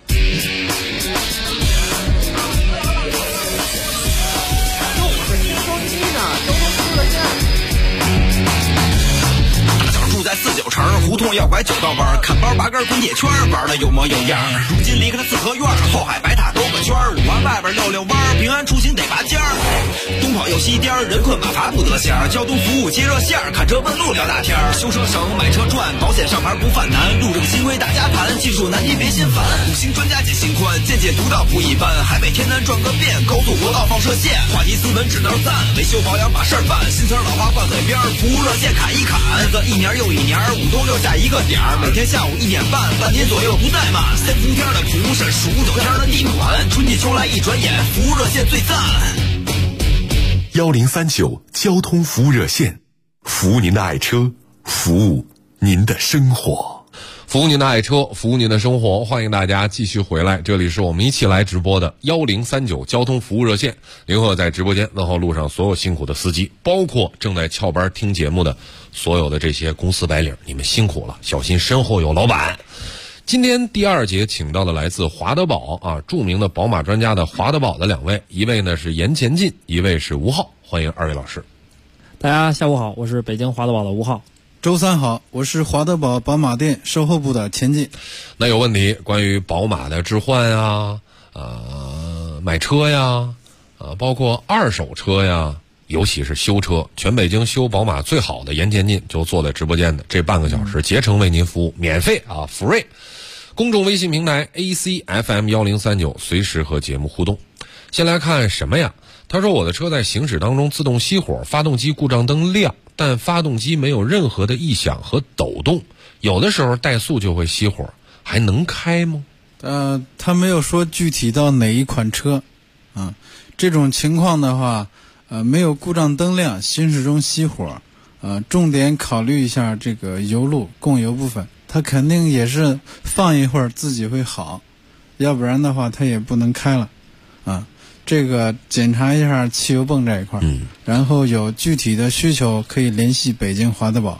在49城胡同要拐9道弯，看包拔根滚铁圈，玩的有模有样。如今离开了四合院，后海白塔兜个圈，5环外边溜弯，平安出行得拔尖儿。东跑又西颠，人困马乏不得闲。交通服务接热线，看车问路聊大天。修车省，买车赚，保险上牌不犯难。路政新规大家谈，技术难题别心烦。5星专家解心宽，见解独到不一般。海北天南转个遍，高速国道放射线。话题斯文指道赞，维修保养把事儿办。新词老话挂嘴边，服务热线砍一砍。日子一年又一年，5冬6夏一个点儿，每天下午1点半，半天左右不怠慢。3伏天的蒲是数9天的地暖，春季秋来一转眼，服务热线最赞。 1039交通服务热线，服务您的爱车，服务您的生活， 服务您的爱车，服务您的生活。欢迎大家继续回来，这里是我们一起来直播的1039交通服务热线。林鹤在直播间问候路上所有辛苦的司机，包括正在翘班听节目的所有的这些公司白领，你们辛苦了，小心身后有老板。今天第2节请到的来自华德宝著名的宝马专家的华德宝的2位，一位呢是严前进，一位是吴浩，欢迎2位老师。 大家下午好，我是北京华德宝的吴浩。 周三好，我是华德宝宝马店售后部的前进。 那有问题关于宝马的置换啊，买车呀，包括二手车呀，尤其是修车，全北京修宝马最好的严前进就坐在直播间的这半个小时，竭诚为您服务，免费free。公众微信平台 ACFM1039，随时和节目互动。先来看什么呀？他说我的车在行驶当中自动熄火，发动机故障灯亮，但发动机没有任何的异响和抖动，有的时候怠速就会熄火，还能开吗？ 他没有说具体到哪一款车这种情况的话没有故障灯亮，行驶中熄火重点考虑一下这个油路供油部分，它肯定也是放一会儿自己会好，要不然的话它也不能开了这个检查一下汽油泵这一块然后有具体的需求可以联系北京华德宝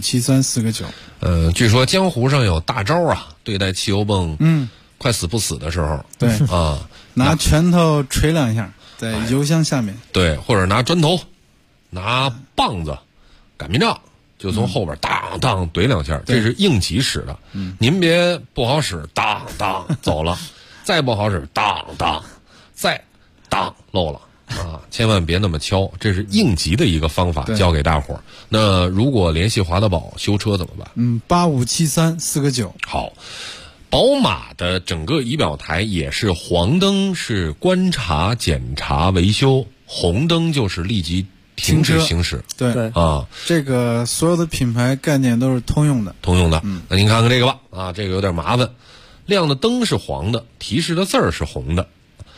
857349 据说江湖上有大招对待汽油泵快死不死的时候， 对拿拳头捶2下在油箱下面， 对，或者拿砖头拿棒子擀面杖就从后边当当怼2下，这是应急使的您别不好使当当走了再不好使当当再当漏了千万别那么敲，这是应急的一个方法，教给大伙儿。那如果联系华德宝修车怎么办 ？857349。 好，宝马的整个仪表台也是黄灯是观察、检查、维修，红灯就是立即停止行驶。 对这个所有的品牌概念都是通用的。 那您看看这个吧这个有点麻烦，亮的灯是黄的，提示的字儿是红的。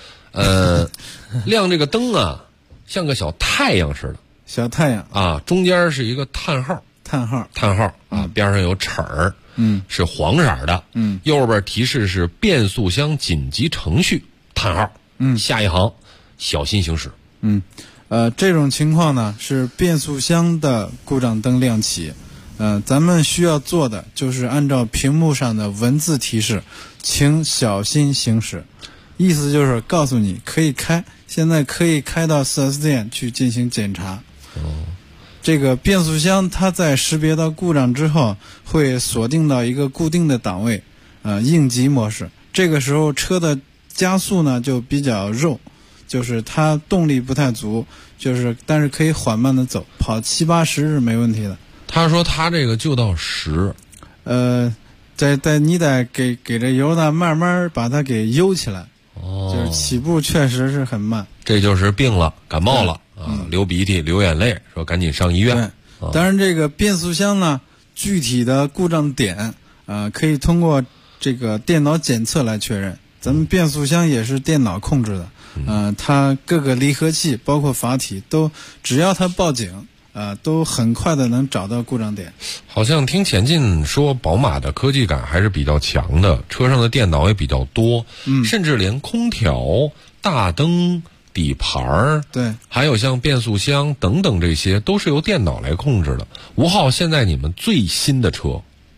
亮这个灯像个小太阳似的， 小太阳中间是一个叹号边上有齿儿是黄色的右边提示是变速箱紧急程序叹号下一行小心行驶这种情况呢是变速箱的故障灯亮起咱们需要做的就是按照屏幕上的文字提示请小心行驶，意思就是告诉你可以开，现在可以开到 4S 店去进行检查这个变速箱它在识别到故障之后会锁定到一个固定的档位应急模式，这个时候车的加速呢就比较肉，就是它动力不太足，但是可以缓慢的走，跑70-80是没问题的。 他说他这个就到10 你得给这油呢慢慢把它给悠起来就是起步确实是很慢， 这就是病了，感冒了流鼻涕流眼泪，说赶紧上医院。 当然这个变速箱呢具体的故障点可以通过这个电脑检测来确认，咱们变速箱也是电脑控制的它各个离合器包括阀体都只要它报警都很快的能找到故障点。 好像听前进说宝马的科技感还是比较强的，车上的电脑也比较多甚至连空调、大灯、底盘对， 还有像变速箱等等，这些都是由电脑来控制的。吴浩，现在你们最新的车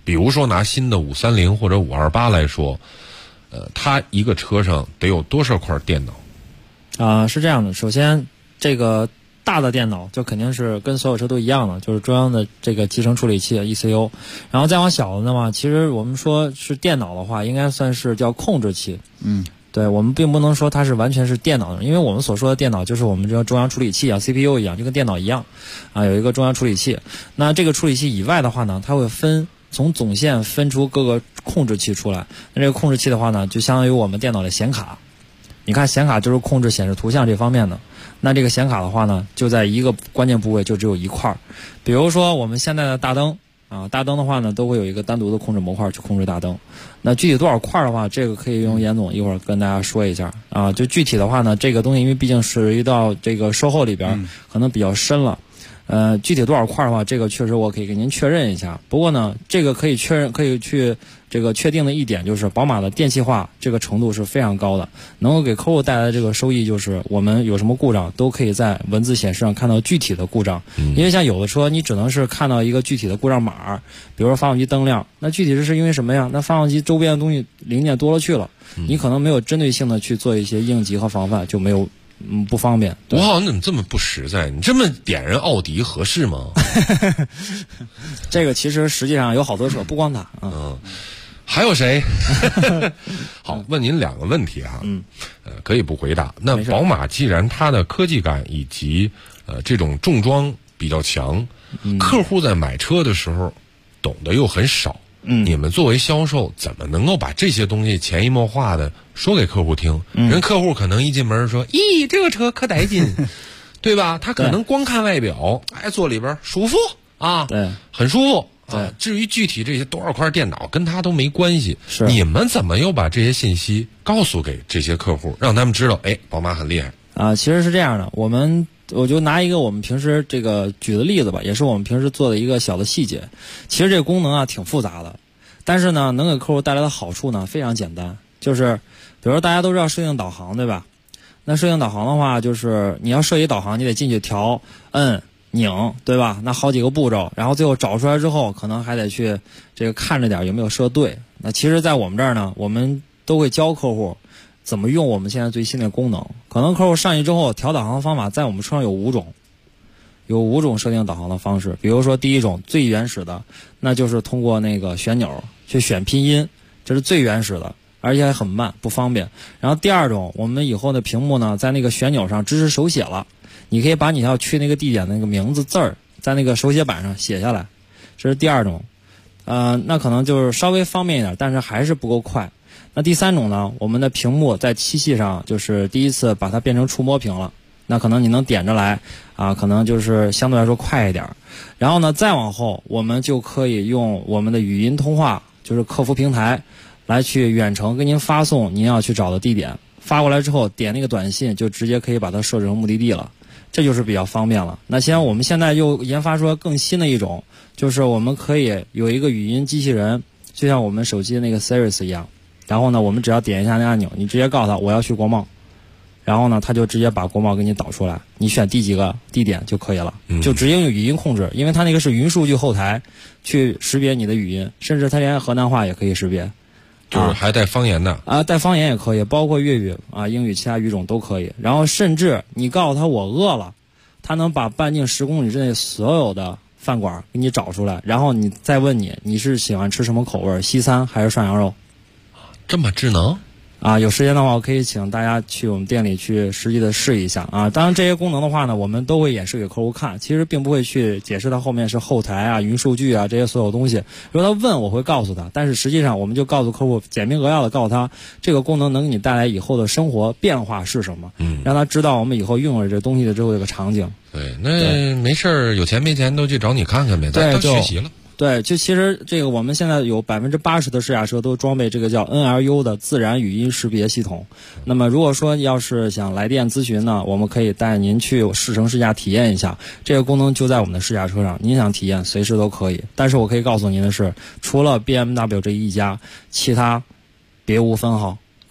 比如说拿新的530或者528来说，它一个车上得有多少块电脑？ 是这样的，首先这个大的电脑就肯定是跟所有车都一样的，就是中央的这个集成处理器 ECU， 然后再往小的话，其实我们说是电脑的话，应该算是叫控制器。对，我们并不能说它是完全是电脑的，因为我们所说的电脑就是我们这个中央处理器啊 CPU 一样，就跟电脑一样有一个中央处理器。那这个处理器以外的话呢，它会从总线分出各个控制器出来。那这个控制器的话呢，就相当于我们电脑的显卡。你看显卡就是控制显示图像这方面的。那这个显卡的话呢，就在一个关键部位就只有一块。比如说我们现在的大灯大灯的话呢，都会有一个单独的控制模块去控制大灯。那具体多少块的话，这个可以用严总一会儿跟大家说一下就具体的话呢，这个东西因为毕竟涉及到这个售后里边，可能比较深了。具体多少块的话，这个确实我可以给您确认一下。不过呢，这个可以去这个确定的一点就是，宝马的电气化这个程度是非常高的，能够给客户带来的这个收益就是，我们有什么故障都可以在文字显示上看到具体的故障。因为像有的车，你只能是看到一个具体的故障码，比如说发动机灯亮，那具体是因为什么呀？那发动机周边的东西零件多了去了，你可能没有针对性的去做一些应急和防范，就没有。不方便。 吴浩，你怎么这么不实在？你这么点人奥迪合适吗？ 这个其实实际上有好多车，不光它。 还有谁？好，问您2个问题哈。可以不回答。那宝马既然它的科技感以及这种重装比较强，客户在买车的时候懂得又很少。你们作为销售，怎么能够把这些东西潜移默化的说给客户听？人客户可能一进门说：“咦，这个车可带劲，对吧？”他可能光看外表，坐里边舒服对， 很舒服。至于具体这些多少块电脑，跟他都没关系。你们怎么又把这些信息告诉给这些客户，让他们知道，宝马很厉害其实是这样的，我就拿一个我们平时这个举的例子吧，也是我们平时做的一个小的细节。其实这个功能挺复杂的，但是呢，能给客户带来的好处呢非常简单，就是比如说大家都知道设定导航，对吧？那设定导航的话，就是你要设计导航，你得进去调摁拧，对吧？那好几个步骤，然后最后找出来之后，可能还得去这个看着点有没有设对。那其实在我们这儿呢，我们都会教客户怎么用我们现在最新的功能。可能客户上去之后调导航的方法在我们车上有5种设定导航的方式。比如说第一种最原始的，那就是通过那个旋钮去选拼音，这是最原始的，而且还很慢不方便。然后第二种，我们以后的屏幕呢在那个旋钮上支持手写了，你可以把你要去那个地点的那个名字字儿在那个手写板上写下来，这是第2种。那可能就是稍微方便一点，但是还是不够快。那第3种呢，我们的屏幕在漆器上就是第一次把它变成触摸屏了，那可能你能点着来可能就是相对来说快一点。然后呢再往后，我们就可以用我们的语音通话，就是客服平台来去远程给您发送您要去找的地点，发过来之后点那个短信就直接可以把它设置成目的地了，这就是比较方便了。那我们现在又研发出来更新的一种，就是我们可以有一个语音机器人，就像我们手机的那个 Siri 一样，然后呢我们只要点一下那按钮，你直接告诉他我要去国贸，然后呢他就直接把国贸给你导出来，你选第几个地点就可以了，就直接用语音控制，因为它那个是云数据后台去识别你的语音，甚至它连河南话也可以识别， 就是还带方言的带方言也可以，包括粤语英语其他语种都可以。然后甚至你告诉他我饿了，他能把半径10公里之内所有的饭馆给你找出来，然后你再问你是喜欢吃什么口味，西餐还是涮羊肉。 这么智能有时间的话我可以请大家去我们店里去实际的试一下当然这些功能的话呢，我们都会演示给客户看，其实并不会去解释它后面是后台云数据这些所有东西。如果他问我会告诉他，但是实际上我们就告诉客户，简明扼要的告诉他这个功能能给你带来以后的生活变化是什么，让他知道我们以后用了这东西的之后这个场景。 对，那没事儿，有钱没钱都去找你看看呗，咱都学习了。 对，就其实这个我们现在有80%的试驾车都装备这个叫 NLU 的自然语音识别系统。那么如果说要是想来电咨询呢，我们可以带您去试乘试驾体验一下，这个功能就在我们的试驾车上，您想体验随时都可以。但是我可以告诉您的是，除了 BMW 这一家，其他别无分号，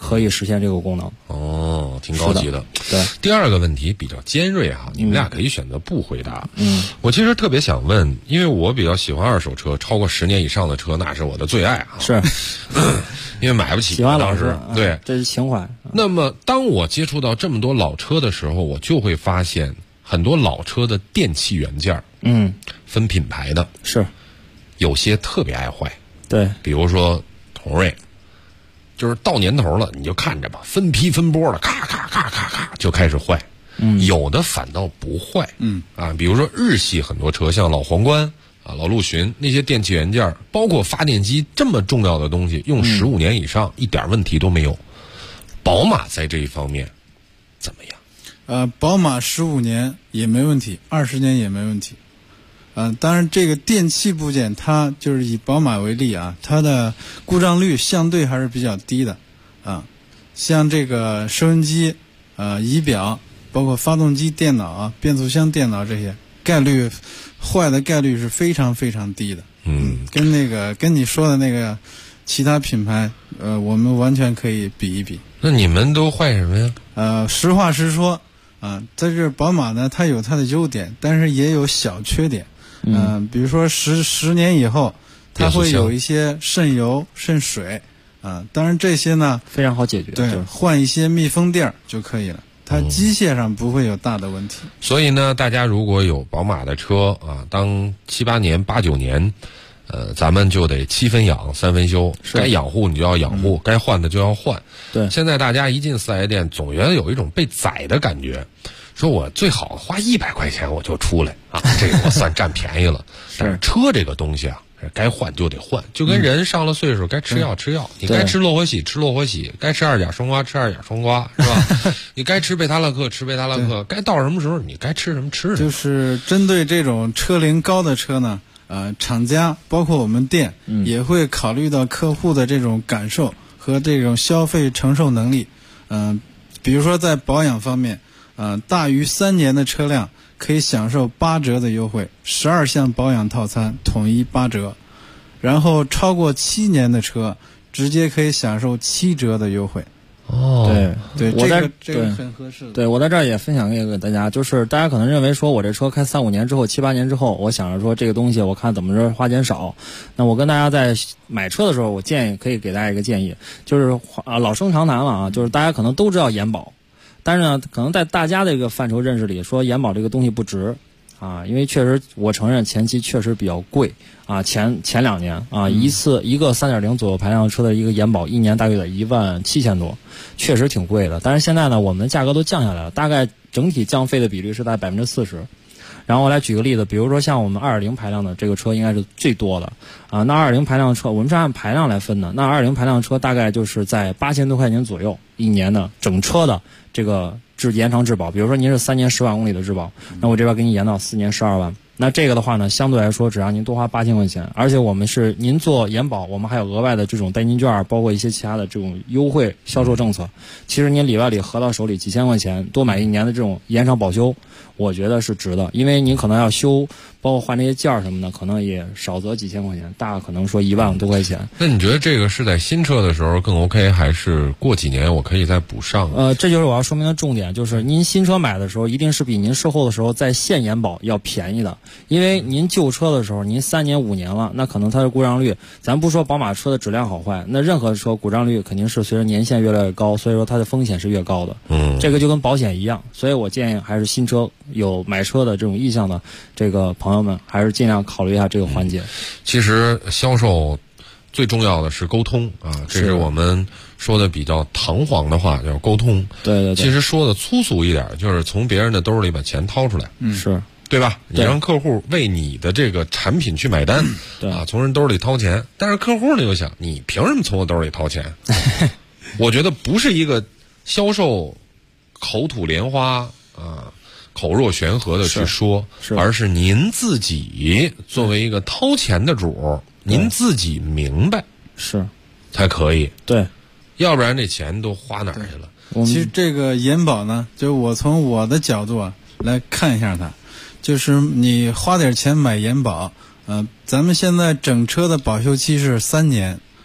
可以实现这个功能。 哦，挺高级的。 对， 第二个问题比较尖锐哈，你们俩可以选择不回答。我其实特别想问，因为我比较喜欢二手车，超过10年以上的车那是我的最爱啊。 是， 因为买不起， 喜欢老车，对， 这是情怀。 那么，当我接触到这么多老车的时候，我就会发现很多老车的电器元件，分品牌的， 是， 有些特别爱坏。 对， 比如说同锐，就是到年头了，你就看着吧，分批分波了，咔咔咔咔咔就开始坏。有的反倒不坏。比如说日系很多车，像老皇冠啊、老陆巡那些电器元件，包括发电机这么重要的东西，用15年以上，一点问题都没有。宝马在这一方面怎么样？ 宝马15年也没问题，20年也没问题。当然这个电器部件，它就是以宝马为例啊，它的故障率相对还是比较低的啊。像这个收音机、仪表，包括发动机电脑啊、变速箱电脑这些，概率坏的概率是非常非常低的。跟你说的那个其他品牌，我们完全可以比一比。 那你们都坏什么呀？ 实话实说在这宝马呢，它有它的优点，但是也有小缺点。比如说十年以后，它会有一些渗油、渗水当然这些呢非常好解决， 对，换一些密封垫就可以了。它机械上不会有大的问题。 所以呢，大家如果有宝马的车当7、8年、8、9年，咱们就得7分养3分修，该养护你就要养护，该换的就要换。 对， 现在大家一进4S店，总觉得有一种被宰的感觉，说我最好花100块钱我就出来这个我算占便宜了。但是车这个东西该换就得换，就跟人上了岁数该吃药吃药，你该吃洛活喜吃洛活喜，该吃2甲双胍吃2甲双胍，是吧？你该吃贝塔乐克吃贝塔乐克，该到什么时候你该吃什么吃什么。 就是针对这种车龄高的车呢，厂家包括我们店也会考虑到客户的这种感受和这种消费承受能力。比如说在保养方面，大于3年的车辆可以享受8折的优惠，12项保养套餐统一8折，然后超过7年的车直接可以享受7折的优惠。对，这个很合适的。 对，我在这儿也分享给大家，就是大家可能认为说我这车开3、5年之后、7、8年之后，我想着说这个东西我看怎么着花钱少。那我跟大家在买车的时候，我建议可以给大家一个建议，就是老生常谈了就是大家可能都知道延保，但是呢，可能在大家的一个范畴认识里，说延保这个东西不值因为确实我承认前期确实比较贵前2年一个3.0左右排量车的一个延保，1年大约得17000多，确实挺贵的。但是现在呢，我们的价格都降下来了，大概整体降费的比率是在40%。然后我来举个例子，比如说像我们2.0排量的这个车应该是最多的那2.0排量车我们是按排量来分的，那2.0排量车大概就是在8000多块钱左右1年的整车的这个延长质保。比如说您是3年10万公里的质保，那我这边给你延到4年12万。那这个的话呢，相对来说只让您多花8000块钱，而且我们是您做延保，我们还有额外的这种代金券，包括一些其他的这种优惠销售政策。其实您里外里合到手里几千块钱，多买1年的这种延长保修，我觉得是值的。因为您可能要修，包括换这些件儿什么的，可能也少则几千块钱，大可能说1万多块钱。 那你觉得这个是在新车的时候更 OK， 还是过几年我可以再补上？ 这就是我要说明的重点，就是您新车买的时候，一定是比您售后的时候在现延保要便宜的。因为您旧车的时候，您3年5年了，那可能它的故障率，咱不说宝马车的质量好坏，那任何车故障率肯定是随着年限越来越高，所以说它的风险是越高的。这个就跟保险一样，所以我建议还是新车有买车的这种意向的这个朋友们，还是尽量考虑一下这个环节。 其实销售最重要的是沟通这是我们说的比较堂皇的话，叫沟通。 对。 其实说的粗俗一点，就是从别人的兜里把钱掏出来。 是。 对吧？你让客户为你的这个产品去买单，从人兜里掏钱。但是客户呢又想，你凭什么从我兜里掏钱？我觉得不是一个销售口吐莲花口若悬河的去说，而是您自己作为一个掏钱的主，您自己明白才可以。 对， 要不然这钱都花哪儿去了？ 其实这个延保呢，就是我从我的角度来看一下它。就是你花点钱买延保，咱们现在整车的保修期是3年，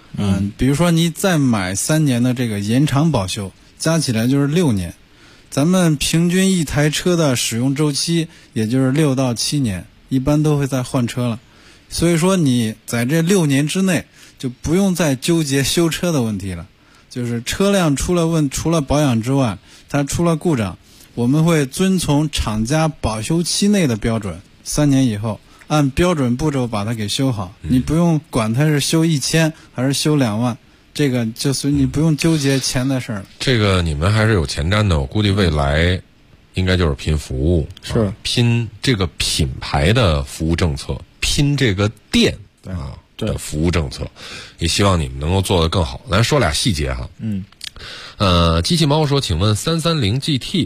比如说你再买3年的这个延长保修，加起来就是6年。咱们平均一台车的使用周期也就是6到7年，一般都会再换车了。所以说你在这6年之内就不用再纠结修车的问题了。就是车辆除了保养之外，它出了故障，我们会遵从厂家保修期内的标准，3年以后按标准步骤把它给修好。你不用管它是修1000还是修2万，这个就是你不用纠结钱的事儿。 这个你们还是有前瞻的，我估计未来应该就是拼服务， 是拼这个品牌的服务政策，拼这个店的服务政策，也希望你们能够做得更好。咱说俩细节哈。机器猫说，请问330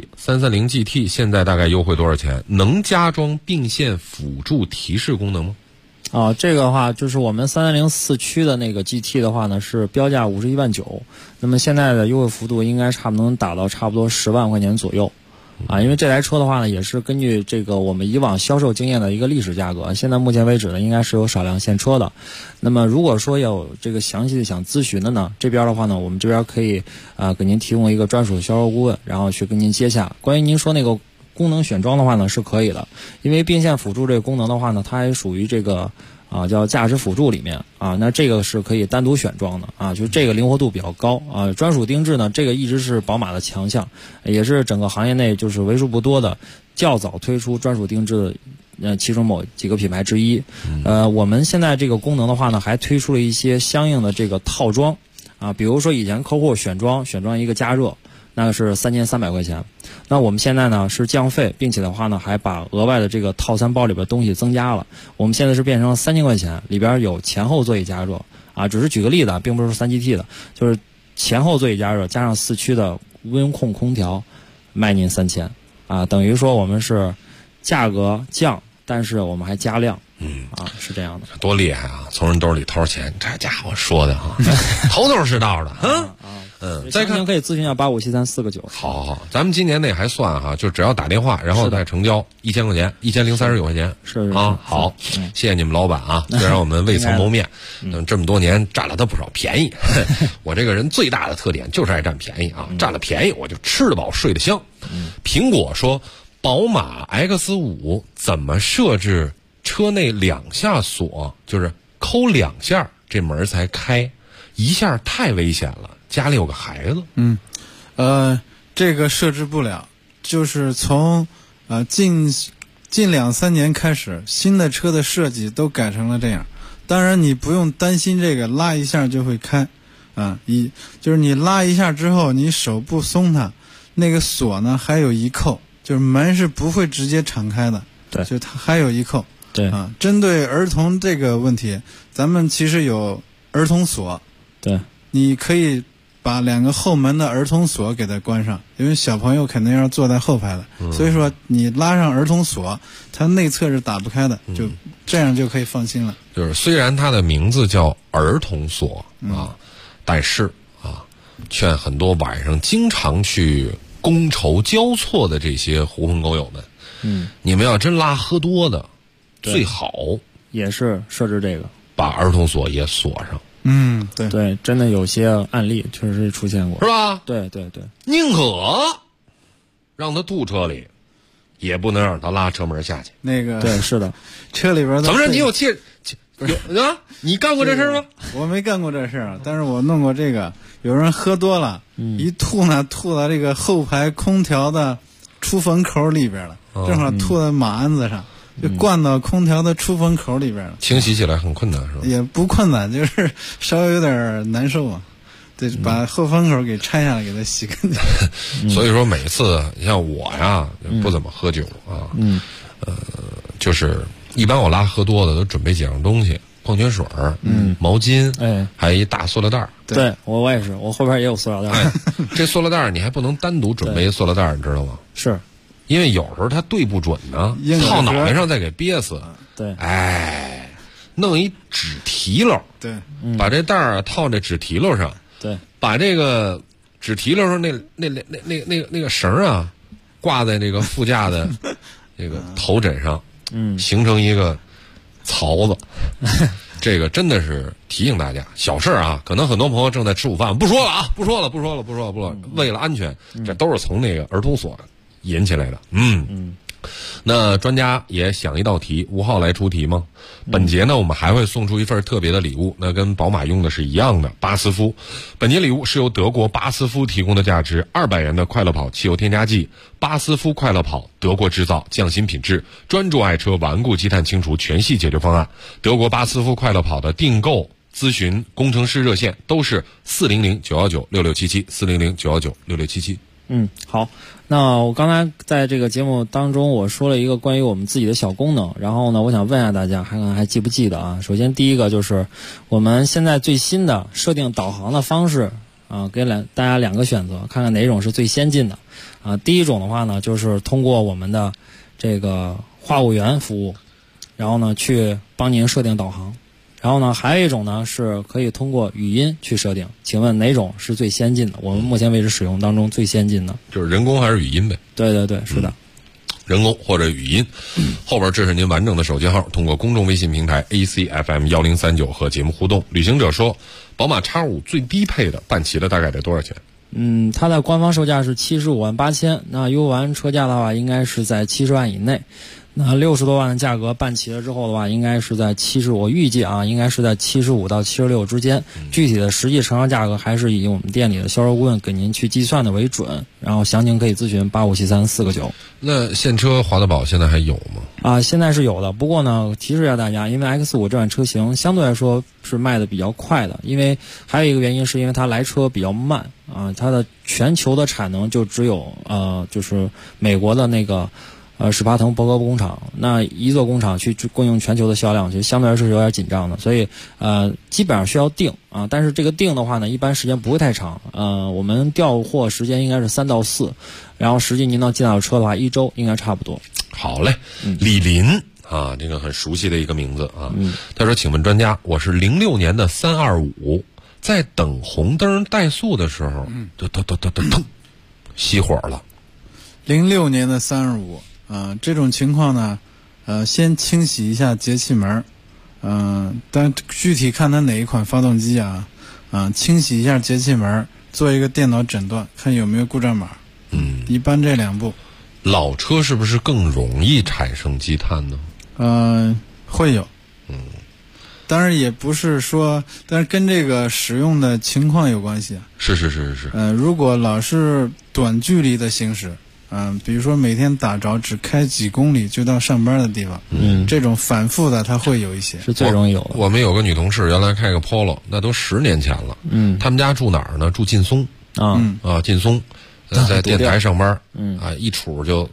GT 现在大概优惠多少钱？能加装并线辅助提示功能吗？ 这个的话就是我们330四驱的那个 GT 的话呢，是标价51万9，那么现在的优惠幅度应该能打到差不多10万块钱左右。因为这台车的话呢，也是根据这个我们以往销售经验的一个历史价格，现在目前为止呢，应该是有少量现车的。那么如果说有这个详细的想咨询的呢，这边的话呢，我们这边可以给您提供一个专属的销售顾问，然后去跟您接洽。关于您说那个功能选装的话呢，是可以的，因为并线辅助这个功能的话呢，它还属于这个叫驾驶辅助里面那这个是可以单独选装的就这个灵活度比较高专属定制呢，这个一直是宝马的强项，也是整个行业内就是为数不多的较早推出专属定制的其中某几个品牌之一。我们现在这个功能的话呢，还推出了一些相应的这个套装比如说以前客户选装一个加热，那个是3300块钱。那我们现在呢是降费，并且的话呢还把额外的这个套餐包里边东西增加了。我们现在是变成了3000块钱，里边有前后座椅加热只是举个例子并不是说 3GT 的，就是前后座椅加热加上4驱的温控空调，卖您3000等于说我们是价格降，但是我们还加量。是这样的。 多厉害啊！从人兜里掏钱，这家伙说的头头是道的再看可以咨询一下857349。 好，咱们今年内还算就只要打电话，然后再成交1000块钱，1039块钱。 是好，谢谢你们老板虽然我们未曾谋面，这么多年占了他不少便宜。我这个人最大的特点就是爱占便宜占了便宜我就吃得饱睡得香。苹果说，宝马 X5 怎么设置车内2下锁，就是抠2下这门才开，1下太危险了，家里有个孩子。 这个设置不了，就是从近2-3年开始，新的车的设计都改成了这样。当然你不用担心这个拉一下就会开就是你拉一下之后，你手不松它，那个锁呢还有一扣，就是门是不会直接敞开的。 对， 就它还有一扣。 对针对儿童这个问题，咱们其实有儿童锁。 对， 你可以把2个后门的儿童锁给它关上，因为小朋友肯定要坐在后排的，所以说你拉上儿童锁，它内侧是打不开的，就这样就可以放心了。 就是虽然它的名字叫儿童锁但是劝很多晚上经常去觥筹交错的这些狐朋狗友们，你们要真拉喝多的，最好也是设置这个， 把儿童锁也锁上。 对，真的有些案例确实出现过， 是吧？ 对， 宁可让他吐车里，也不能让他拉车门下去。 那个对，是的， 车里边怎么着？你有你干过这事吗？ 我没干过这事但是我弄过这个。有人喝多了，一吐呢，吐到这个后排空调的出风口里边了，正好吐到马鞍子上，就灌到空调的出风口里边了。 清洗起来很困难是吧？ 也不困难，就是稍微有点难受得把后风口给拆下来，给它洗干净。 所以说每次你像我呀，不怎么喝酒就是一般我拉喝多的都准备几样东西，矿泉水毛巾，还有一大塑料袋。 对，我也是，我后边也有塑料袋。 这塑料袋你还不能单独准备塑料袋，你知道吗？ 是， 因为有时候它对不准呢，套脑袋上再给憋死。 对， 弄一纸提溜， 对， 把这袋套在纸提溜上， 对， 把这个纸提溜上那个绳挂在这个副驾的这个头枕上，形成一个槽子。 这个真的是提醒大家，小事啊，可能很多朋友正在吃午饭，不说了啊，不说了，为了安全，这都是从那个儿童所引起来的。那专家也想一道题，5号来出题吗？本节呢，我们还会送出一份特别的礼物，那跟宝马用的是一样的巴斯夫。本节礼物是由德国巴斯夫提供的价值200元的快乐跑汽油添加剂。巴斯夫快乐跑，德国制造，匠心品质，专注爱车顽固积碳清除全系解决方案。德国巴斯夫快乐跑的订购、咨询、工程师热线都是400-919-6677，400-919-6677。 好，那我刚才在这个节目当中，我说了一个关于我们自己的小功能，然后呢，我想问一下大家，还记不记得啊？首先第一个就是我们现在最新的设定导航的方式啊，给大家2个选择，看看哪种是最先进的啊。第一种的话呢，就是通过我们的这个话务员服务，然后呢去帮您设定导航。然后呢，还有一种呢是可以通过语音去设定，请问哪种是最先进的？我们目前为止使用当中最先进的就是人工还是语音呗？ 对，是的， 人工或者语音。后边这是您完整的手机号，通过公众微信平台 ACFM1039和节目互动。旅行者说，宝马 X5 最低配的办齐了大概得多少钱？ 它的官方售价是75万8千，那优完车价的话应该是在70万以内。那60多万的价格办齐了之后的话，应该是在我预计啊，应该是在75到76之间。具体的实际乘车价格还是以我们店里的销售顾问给您去计算的为准。然后详情可以咨询8573-4个9。 那现车华德宝现在还有吗？ 现在是有的，不过呢，提示一下大家，因为 X5 这款车型相对来说是卖的比较快的，因为还有一个原因是因为它来车比较慢啊，它的全球的产能就只有就是美国的那个。史巴腾伯格工厂，那一座工厂去供应全球的销量，其实相对来说是有点紧张的，所以基本上需要定啊。但是这个定的话呢，一般时间不会太长，我们调货时间应该是3到4，然后实际您见到车的话，1周应该差不多。 好嘞，李林啊，这个很熟悉的一个名字啊。他说：“请问专家，我是06年的325，在等红灯怠速的时候，噔，熄火了。 06年的325。”这种情况呢，先清洗一下节气门，但具体看它哪一款发动机啊，清洗一下节气门，做一个电脑诊断，看有没有故障码。一般这2步。 老车是不是更容易产生积碳呢？ 会有。当然也不是说，但是跟这个使用的情况有关系啊。 是。 如果老是短距离的行驶。比如说每天打着只开几公里就到上班的地方，这种反复的它会有一些， 是最容易有的。 我们有个女同事原来开个 Polo， 那都10年前了。他们家住哪儿呢？住劲松劲松，在电台上班。一处就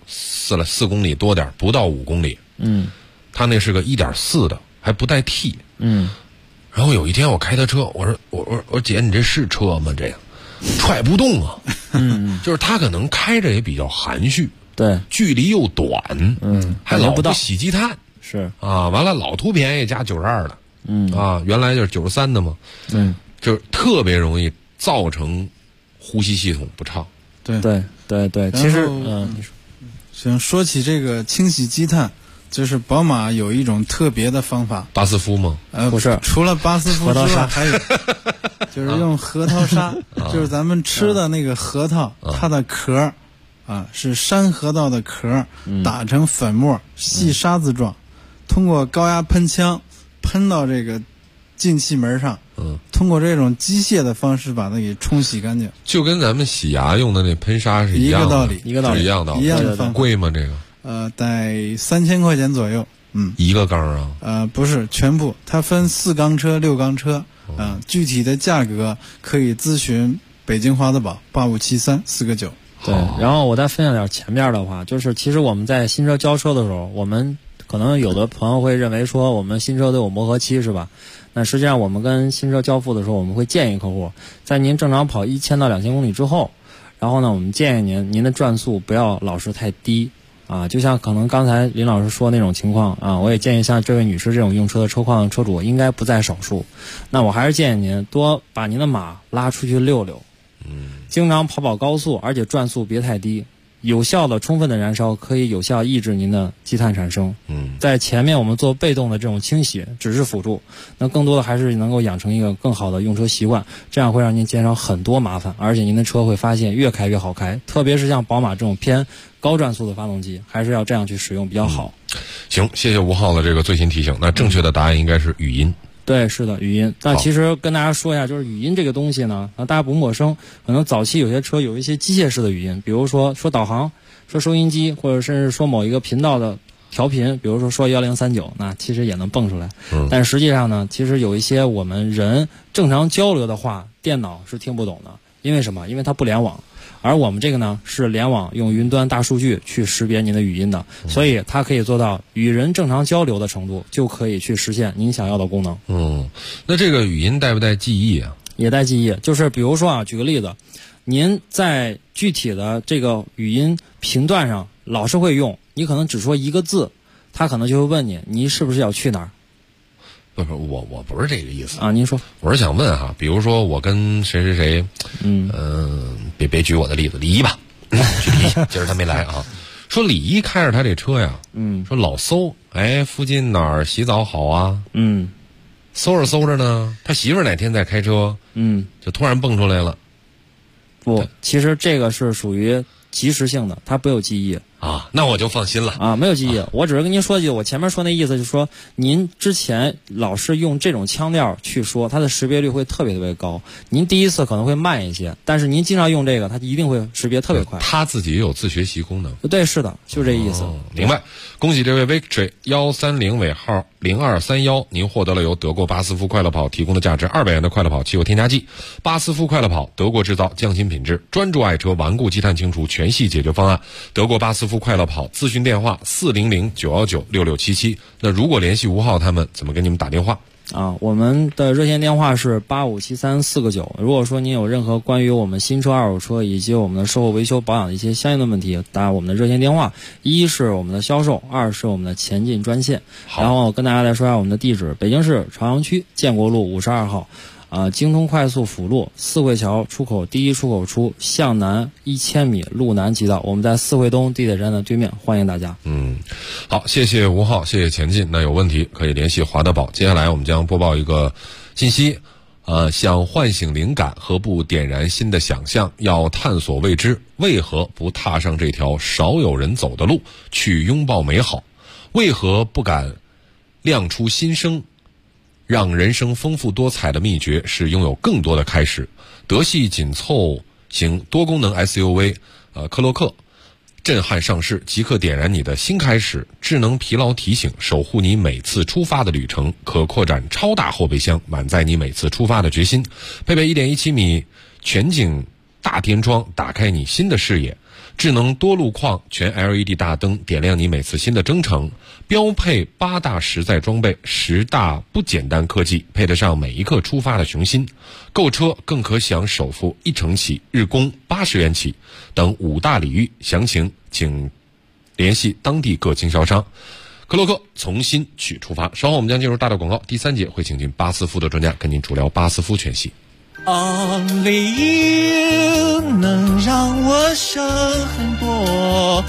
4公里多点，不到5公里。他那是个 1.4 的，还不带 T。然后有一天我开他车，我说姐，你这是车吗？这样踹不动啊。就是他可能开着也比较含蓄， 对， 距离又短，还老不洗积碳， 是啊，完了老图便宜加92的，原来就是93的嘛，就是特别容易造成呼吸系统不畅。 对， 其实行，说起这个清洗积碳。就是宝马有一种特别的方法， 巴斯夫吗？ 不是，除了巴斯夫之外，还有就是用核桃沙，就是咱们吃的那个核桃，它的壳是山核桃的壳，打成粉末，细沙子状，通过高压喷枪喷到这个进气门上，通过这种机械的方式把它给冲洗干净， 就跟咱们洗牙用的那喷砂是一样的， 一个道理， 一样的方法。 贵吗？这个？ 在3000块钱左右。 一个缸啊？不是全部，它分4缸车、6缸车。具体的价格可以咨询北京华德宝8573-4个9。 对，然后我再分享点前面的话，就是其实我们在新车交车的时候，我们可能有的朋友会认为说我们新车都有磨合期是吧？那实际上我们跟新车交付的时候，我们会建议客户在您正常跑1000到2000公里之后，然后呢，我们建议您的转速不要老是太低。就像可能刚才林老师说那种情况我也建议像这位女士这种用车的车况车主应该不在少数。那我还是建议您多把您的马拉出去溜溜，经常跑高速，而且转速别太低有效的、充分的燃烧可以有效抑制您的积碳产生。在前面我们做被动的这种清洗只是辅助，那更多的还是能够养成一个更好的用车习惯，这样会让您减少很多麻烦，而且您的车会发现越开越好开，特别是像宝马这种偏高转速的发动机，还是要这样去使用比较好。 行，谢谢吴浩的这个最新提醒。那正确的答案应该是语音。 对，是的，语音。但其实跟大家说一下，就是语音这个东西呢，大家不陌生。可能早期有些车有一些机械式的语音，比如说导航、说收音机，或者甚至说某一个频道的调频，比如说1039，那其实也能蹦出来。但实际上呢，其实有一些我们人正常交流的话，电脑是听不懂的。因为什么？因为它不联网。而我们这个呢是联网，用云端大数据去识别您的语音的，所以它可以做到与人正常交流的程度，就可以去实现您想要的功能。 那这个语音带不带记忆啊？ 也带记忆，就是比如说啊，举个例子，您在具体的这个语音频段上老是会用，你可能只说一个字，他可能就会问你是不是要去哪儿？ 不是，我不是这个意思啊。您说， 我是想问哈，比如说我跟谁，别举我的例子，李一吧，举李一，今儿他没来啊。说李一开着他这车呀，说老搜，附近哪儿洗澡好啊？搜着搜着呢，他媳妇儿哪天在开车，就突然蹦出来了。 不，其实这个是属于即时性的，它不有记忆。 那我就放心了啊，没有记忆。我只是跟您说句，我前面说那意思就是说，您之前老是用这种腔调去说，它的识别率会特别特别高。您第一次可能会慢一些，但是您经常用这个，它一定会识别特别快。 它自己也有自学习功能。 对，是的，就这意思。 明白。恭喜这位 Victory 130尾号0231，您获得了由德国巴斯夫快乐跑提供的价值200元的快乐跑汽油添加剂。巴斯夫快乐跑，德国制造，匠心品质，专注爱车，顽固积碳清除全系解决方案。德国巴斯夫快乐跑咨询电话400-919-6677。那如果联系吴浩他们，怎么给你们打电话？ 我们的热线电话是8573-4个9。如果说您有任何关于我们新车、二手车以及我们的售后维修保养的一些相应的问题，打我们的热线电话，一是我们的销售，二是我们的前进专线。然后我跟大家来说一下我们的地址：北京市朝阳区建国路52号。京通快速辅路四惠桥出口第一出口处向南1000米路南极道，我们在四惠东地铁站的对面，欢迎大家。 好，谢谢吴浩，谢谢前进。那有问题可以联系华德宝。接下来我们将播报一个信息，想唤醒灵感，何不点燃新的想象？要探索未知，为何不踏上这条少有人走的路，去拥抱美好？为何不敢亮出新生？让人生丰富多彩的秘诀是拥有更多的开始。德系紧凑型多功能 SUV 科洛克震撼上市，即刻点燃你的新开始。智能疲劳提醒，守护你每次出发的旅程。可扩展超大后备箱，满载你每次出发的决心。配备 1.17 米全景大天窗，打开你新的视野。智能多路况全 LED 大灯，点亮你每次新的征程。标配8大实在装备，10大不简单科技，配得上每一刻出发的雄心。购车更可享首付1成起，日供80元起等5大礼遇，详情请联系当地各经销商。克洛克从新去出发。稍后我们将进入大的广告，第3节会请进巴斯夫的专家跟您主聊巴斯夫全系。 Only you 能让我省很多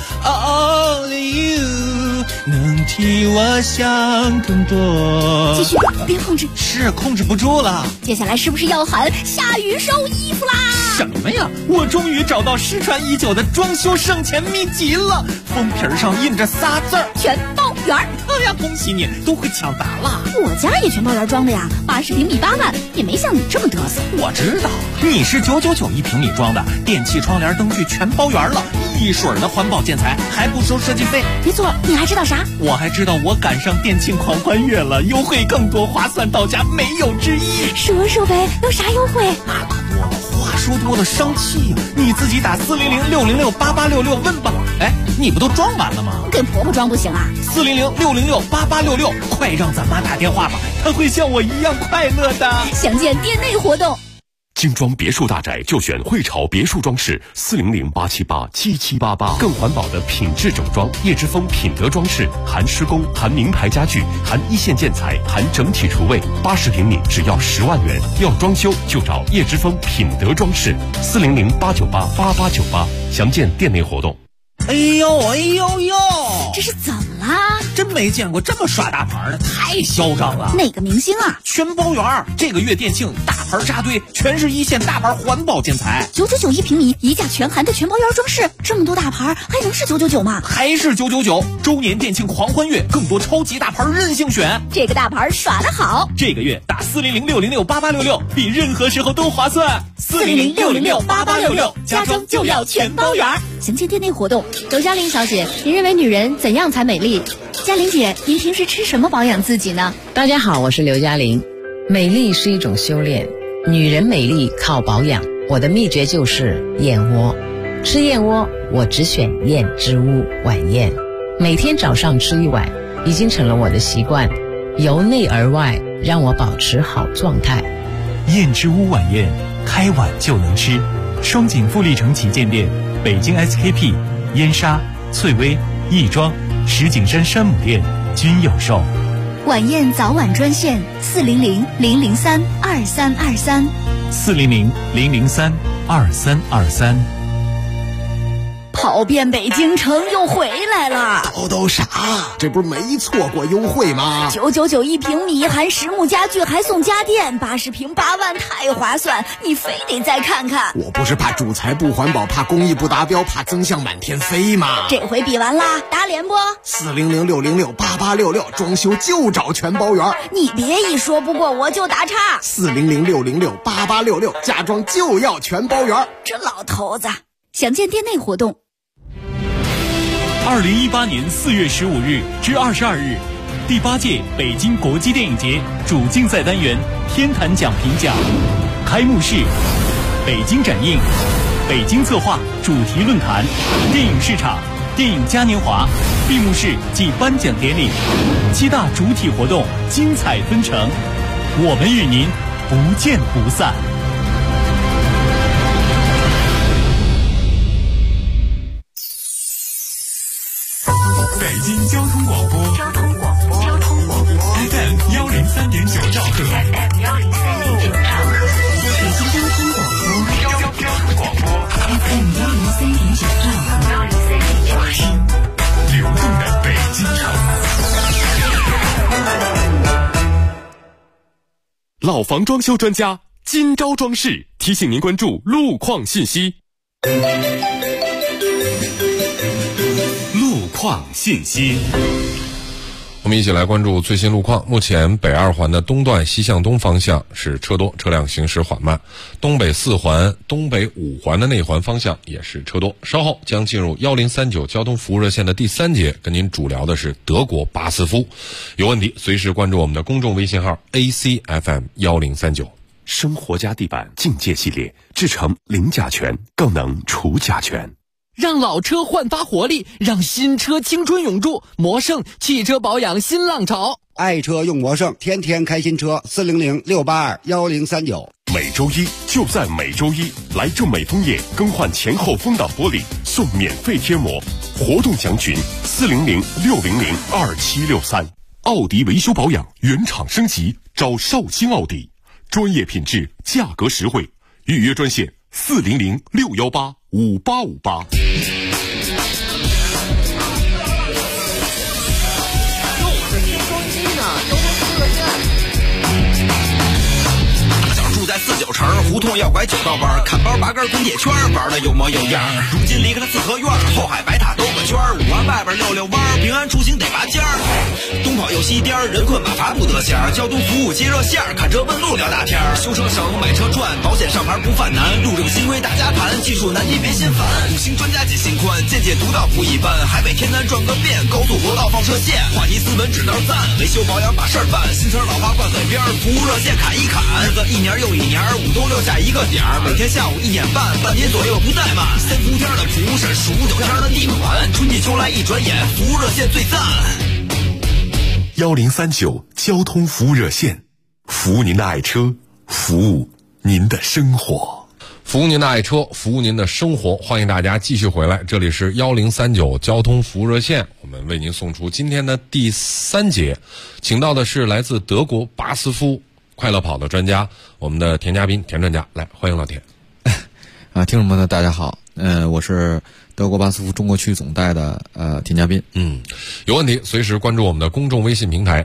，Only you 能替我想更多。 继续，别控制， 是控制不住了。 接下来是不是要喊下雨收衣服啦？ 什么呀！我终于找到失传已久的装修省钱秘籍了，封皮上印着仨字儿： 全包圆。 哎呀，恭喜你，都会抢答了。 我家也全包圆装的呀，80平米8万，也没像你这么嘚瑟。 我知道，你是999一平米装的，电器、窗帘、灯具全包圆了，一水的环保建材，还不收设计费。 没错，你还知道啥？ 我还知道我赶上店庆狂欢月了，优惠更多，划算到家没有之一。 说说呗，有啥优惠？ 那可多了，话说多了伤气呀！你自己打400-606-8866问吧。哎，你不都装完了吗？ 给婆婆装不行啊 ？400-606-8866，快让咱妈打电话吧，她会像我一样快乐的。 详见店内活动。 精装别墅大宅就选汇潮别墅装饰，400-878-7788，更环保的品质整装，叶之峰品德装饰，含施工，含名牌家具，含一线建材，含整体厨卫，80平米只要10万元，要装修就找叶之峰品德装饰，400-898-8898，详见店内活动。 哎呦哎呦呦， 这是怎么啦？ 真没见过这么耍大牌的，太嚣张了。 哪个明星啊？ 全包圆，这个月店庆大牌扎堆，全是一线大牌环保建材 ，999一平米，一价全含的全包圆装饰，这么多大牌还能是999吗？ 还是999，周年店庆狂欢月，更多超级大牌任性选。 这个大牌耍得好， 这个月打400-606-8866，比任何时候都划算。 400-606-8866，家装就要全包圆。详情店内活动。 刘嘉玲小姐，您认为女人怎样才美丽？ 嘉玲姐，您平时吃什么保养自己呢？ 大家好，我是刘嘉玲。美丽是一种修炼，女人美丽靠保养。我的秘诀就是燕窝。吃燕窝，我只选燕之屋晚宴，每天早上吃一碗，已经成了我的习惯，由内而外让我保持好状态。 燕之屋晚宴，开碗就能吃。双井富力城旗舰店、北京 SKP、燕莎、翠微、亦庄、石景山山姆店均有售。 晚宴早晚专线400-003-2323。 400-003-2323。 跑遍北京城又回来了， 都啥？这不是没错过优惠吗 ？999一平米，含实木家具还送家电，80平8万，太划算！你非得再看看。 我不是怕主材不环保，怕工艺不达标，怕增项满天飞吗？ 这回比完啦，打脸不 ？400-606-8866，装修就找全包圆。 你别一说不过我就打岔。 400-606-8866，家装就要全包圆。 这老头子，详见店内活动。 2018年4月15日至22日，第8届北京国际电影节主竞赛单元天坛奖评奖开幕式，北京展映，北京策划主题论坛，电影市场，电影嘉年华，闭幕式暨颁奖典礼，7大主体活动精彩纷呈，我们与您不见不散。北京交通广播FM 103.9兆赫，北京交通广播FM 103.9兆赫，听流动的北京城。 老房装修专家今朝装饰提醒您关注路况信息。路况信息， 我们一起来关注最新路况。目前北2环的东段西向东方向是车多，车辆行驶缓慢；东北4环、东北5环的内环方向也是车多。稍后将进入1039交通服务热线的第3节，跟您主聊的是德国巴斯夫。有问题随时关注我们的公众微信号 ACFM 1039。 生活家地板境界系列，制成零甲醛，更能除甲醛。 让老车焕发活力，让新车青春永驻。魔盛汽车保养新浪潮， 爱车用魔盛，天天开新车。400-682-1039。 每周一就在每周一，来正美枫叶更换前后风挡玻璃，送免费贴膜。活动详询400-600-2763。奥迪维修保养原厂升级，找绍兴奥迪，专业品质，价格实惠。预约专线400-618-5858。 住在49城，胡同要拐9道弯，看包拔根滚铁圈，玩的有模有样。如今离开了四合院，后海白塔兜个圈，5环外边溜弯，平安出行得拔尖儿。东跑又西颠，人困马乏不得闲。交通服务接热线，看车问路聊大天。修车省，买车赚，保险上牌不犯难。路政新规大家谈，技术难题别心烦。5星专家解心宽，见解独到不一般。海北天南转个遍，高速国道放射线，话题斯文只能赞。维修保养把事儿办，新车老花挂嘴边，服务热线砍一砍。日子一年又一年，5都6下一个点儿，每天下午1点半，半年左右不怠慢。3伏天的服务是数9天的地暖，春季秋来一转眼，服务热线最赞。 1039交通服务热线，服务您的爱车，服务您的生活， 服务您的爱车，服务您的生活。欢迎大家继续回来，这里是1039交通服务热线，我们为您送出今天的第3节，请到的是来自德国巴斯夫快乐跑的专家，我们的田嘉宾田专家，来欢迎老田。 听众朋友大家好， 我是德国巴斯夫中国区总代的田家斌。 有问题随时关注我们的公众微信平台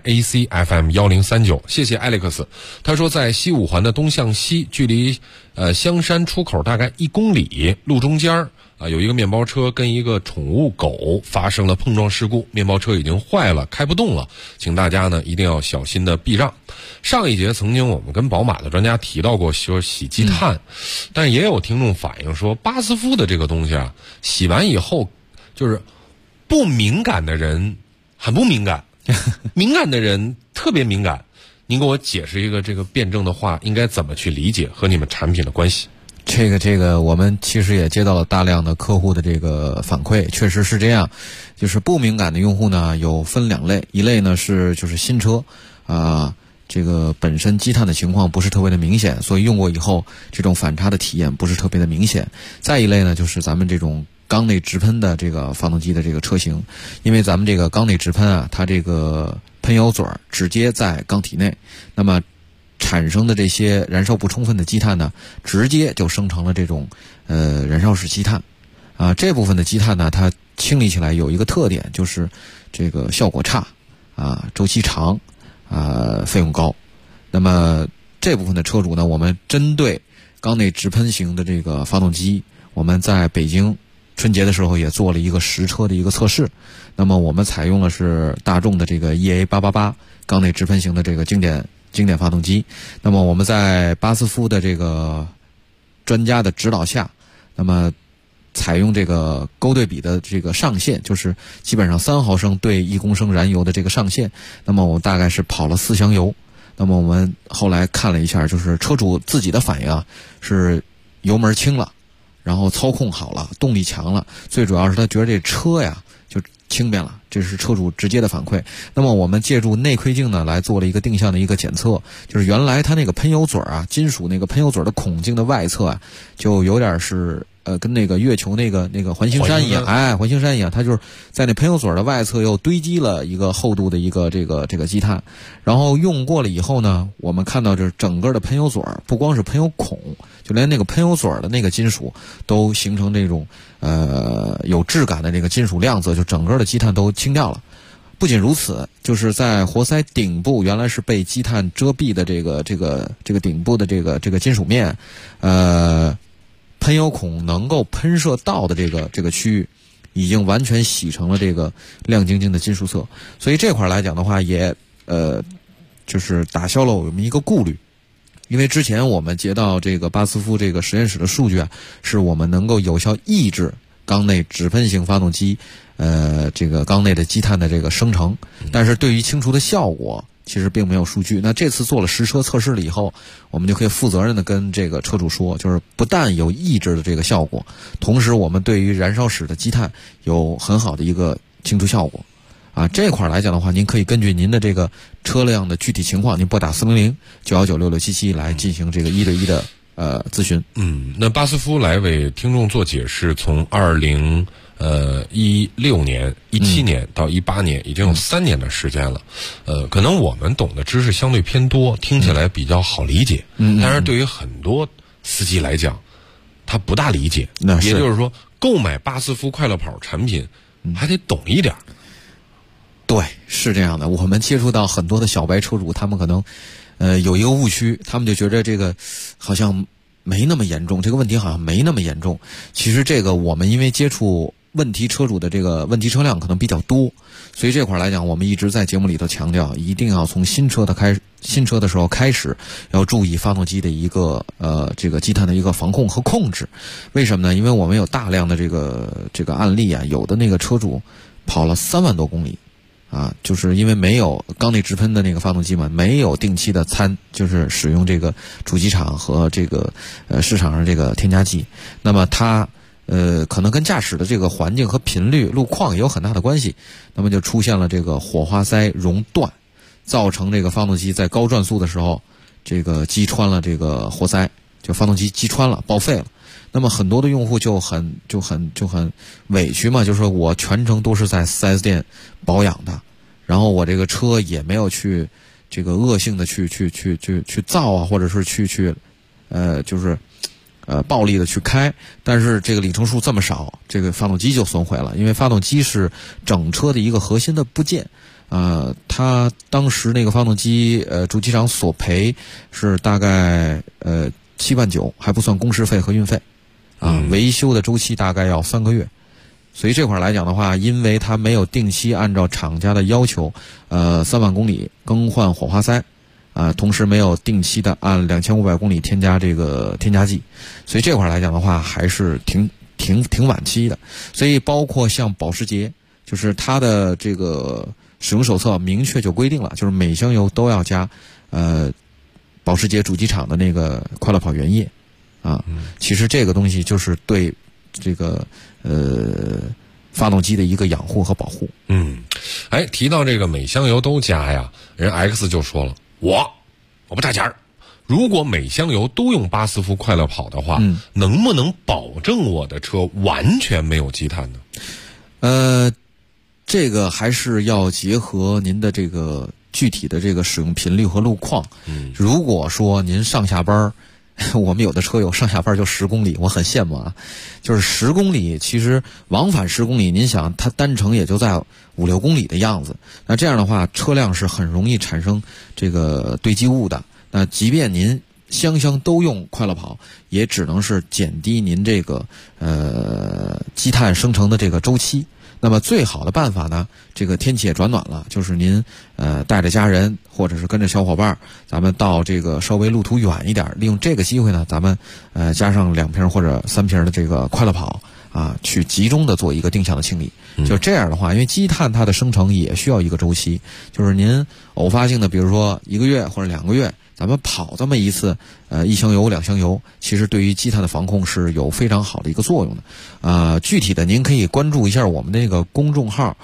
ACFM1039。谢谢艾利克斯，他说在西五环的东向西，距离香山出口大概1公里，路中间有一个面包车跟一个宠物狗发生了碰撞事故，面包车已经坏了，开不动了，请大家呢一定要小心的避让。上一节曾经我们跟宝马的专家提到过说洗积碳，但也有听众反映说巴斯夫的这个东西啊，洗完以后就是不敏感的人很不敏感，敏感的人特别敏感。您给我解释一个这个辩证的话应该怎么去理解和你们产品的关系？ 这个我们其实也接到了大量的客户的这个反馈，确实是这样。就是不敏感的用户呢，有分2类，一类呢就是新车这个本身积碳的情况不是特别的明显，所以用过以后这种反差的体验不是特别的明显。再一类呢，就是咱们这种缸内直喷的这个发动机的这个车型，因为咱们这个缸内直喷它这个喷油嘴直接在缸体内，那么产生的这些燃烧不充分的积碳呢，直接就生成了这种燃烧式积碳这部分的积碳呢，它清理起来有一个特点，就是这个效果差周期长费用高。那么这部分的车主呢，我们针对缸内直喷型的这个发动机，我们在北京春节的时候也做了一个实车的一个测试。那么我们采用的是大众的这个 EA888 缸内直喷型的这个经典发动机。那么我们在巴斯夫的这个专家的指导下，那么采用这个勾对比的这个上限，就是基本上3毫升对1公升燃油的这个上限。那么我大概是跑了4箱油。那么我们后来看了一下，就是车主自己的反应是油门轻了，然后操控好了，动力强了，最主要是他觉得这车就轻便了，这是车主直接的反馈。那么我们借助内窥镜呢来做了一个定向的一个检测，就是原来它那个喷油嘴金属那个喷油嘴的孔径的外侧就有点是跟那个月球那个环形山一样，环形山一样，它就是在那喷油嘴的外侧又堆积了一个厚度的一个这个积碳。然后用过了以后呢，我们看到就是整个的喷油嘴不光是喷油孔，就连那个喷油嘴的那个金属都形成这种有质感的这个金属亮泽，就整个的积碳都清掉了。不仅如此，就是在活塞顶部原来是被积碳遮蔽的这个顶部的这个金属面，喷油孔能够喷射到的这个区域，已经完全洗成了这个亮晶晶的金属色。所以这块来讲的话，也就是打消了我们一个顾虑。因为之前我们接到这个巴斯夫这个实验室的数据是我们能够有效抑制缸内直喷型发动机这个缸内的积碳的这个生成，但是对于清除的效果其实并没有数据。那这次做了实车测试了以后，我们就可以负责任的跟这个车主说，就是不但有抑制的这个效果，同时我们对于燃烧室的积碳有很好的一个清除效果这块来讲的话，您可以根据您的这个车辆的具体情况，您拨打400-919-6677来进行这个1对1的咨询。 那巴斯夫来为听众做解释，从2016年、17年到18年，已经有3年的时间了。可能我们懂的知识相对偏多，听起来比较好理解。但是对于很多司机来讲，他不大理解。也就是说，购买巴斯夫快乐跑产品还得懂一点。 对，是这样的。我们接触到很多的小白车主，他们可能有一个误区，他们就觉得这个好像没那么严重，这个问题好像没那么严重。其实这个我们因为接触问题车主的这个问题车辆可能比较多，所以这块来讲，我们一直在节目里头强调，一定要从新车的时候开始，要注意发动机的一个这个积碳的一个防控和控制。为什么呢？因为我们有大量的这个案例有的那个车主跑了3万多公里就是因为没有缸内直喷的那个发动机嘛，没有定期的就是使用这个主机厂和这个市场上这个添加剂，那么它可能跟驾驶的这个环境和频率、路况也有很大的关系，那么就出现了这个火花塞熔断，造成这个发动机在高转速的时候，这个击穿了这个活塞，就发动机击穿了，报废了。那么很多的用户就很委屈嘛，就是说我全程都是在 4S 店保养的，然后我这个车也没有去这个恶性的去造或者是去就是暴力的去开，但是这个里程数这么少，这个发动机就损毁了，因为发动机是整车的一个核心的部件。他当时那个发动机主机厂索赔是大概7万9，还不算工时费和运费维修的周期大概要3个月。所以这块来讲的话，因为它没有定期按照厂家的要求3万公里更换火花塞同时没有定期的按2500公里添加这个添加剂，所以这块来讲的话还是挺晚期的。所以包括像保时捷，就是它的这个使用手册明确就规定了，就是每箱油都要加保时捷主机厂的那个快乐跑原液其实这个东西就是对这个发动机的一个养护和保护。 提到这个每箱油都加呀，人 X 就说了，我不差钱，如果每箱油都用巴斯夫快乐跑的话，能不能保证我的车完全没有积碳呢？这个还是要结合您的这个具体的这个使用频率和路况。如果说您上下班，我们有的车友上下班就10公里，我很羡慕就是10公里，其实往返10公里，您想它单程也就在5-6公里的样子，那这样的话车辆是很容易产生这个堆积物的。那即便您箱都用快乐跑，也只能是减低您这个积碳生成的这个周期。那么最好的办法呢，这个天气也转暖了，就是您带着家人或者是跟着小伙伴，咱们到这个稍微路途远一点，利用这个机会呢，咱们加上2瓶或者3瓶的这个快乐跑去集中的做一个定向的清理。就这样的话，因为积碳它的生成也需要一个周期，就是您偶发性的，比如说1个月或者2个月，咱们跑这么一次1箱油2箱油，其实对于积碳的防控是有非常好的一个作用的。具体的您可以关注一下我们的那个公众号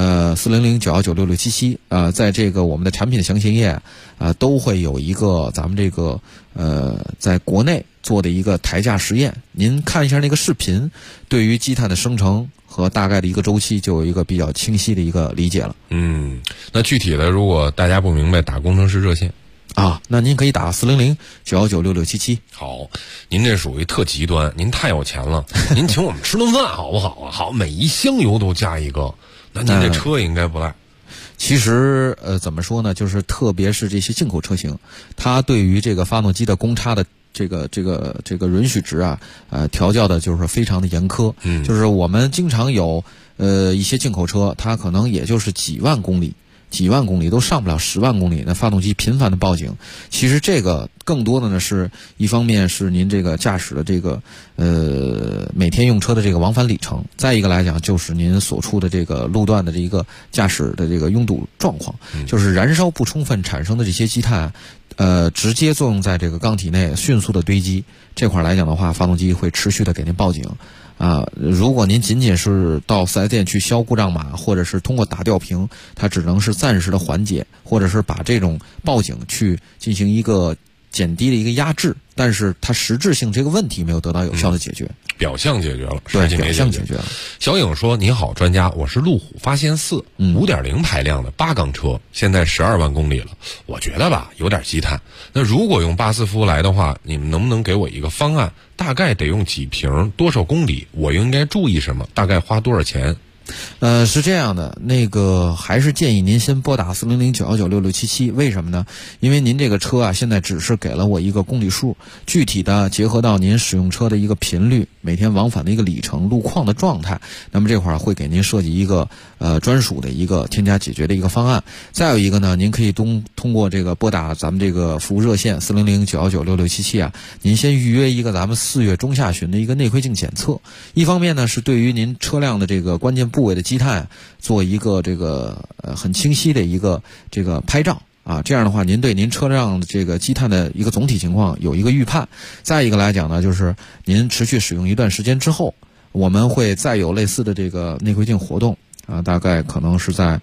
400-919-6677，在这个我们的产品详情页都会有一个咱们这个在国内做的一个台架实验，您看一下那个视频，对于积碳的生成和大概的一个周期就有一个比较清晰的一个理解了。 那具体的如果大家不明白，打工程师热线那您可以打400-919-6677。 好，您这属于特极端，您太有钱了，您请我们吃顿饭好不好啊？好，每一箱油都加一个，那您这车应该不赖。 其实怎么说呢，就是特别是这些进口车型，它对于这个发动机的公差的这个允许值调教的就是非常的严苛。就是我们经常有一些进口车，它可能也就是几万公里都上不了10万公里，那发动机频繁的报警。其实这个更多的呢，是一方面是您这个驾驶的这个每天用车的这个往返里程，再一个来讲就是您所处的这个路段的这一个驾驶的这个拥堵状况，就是燃烧不充分产生的这些积碳直接作用在这个缸体内，迅速的堆积。这块来讲的话，发动机会持续的给您报警。如果您仅仅是到4S店去销故障码，或者是通过打吊瓶，它只能是暂时的缓解，或者是把这种报警去进行一个减低的一个压制，但是它实质性这个问题没有得到有效的解决。 表象解决了， 对，表象解决了。 小颖说：“你好，专家，我是路虎发现4 5.0 排量的8缸车，现在12万公里了。我觉得吧，有点积碳。那如果用巴斯夫来的话，你们能不能给我一个方案？大概得用几瓶，多少公里？我应该注意什么？大概花多少钱？” 是这样的，那个还是建议您先拨打400-919-6677。为什么呢？因为您这个车现在只是给了我一个公里数，具体的结合到您使用车的一个频率、每天往返的一个里程、路况的状态，那么这块会给您设计一个专属的一个添加解决的一个方案。再有一个呢，您可以通过这个拨打咱们这个服务热线400-919-6677您先预约一个咱们4月中下旬的一个内窥镜检测。一方面呢，是对于您车辆的这个关键部位的积碳做一个这个很清晰的一个这个拍照这样的话您对您车辆的这个积碳的一个总体情况有一个预判。再一个来讲呢，就是您持续使用一段时间之后，我们会再有类似的这个内窥镜活动大概可能是在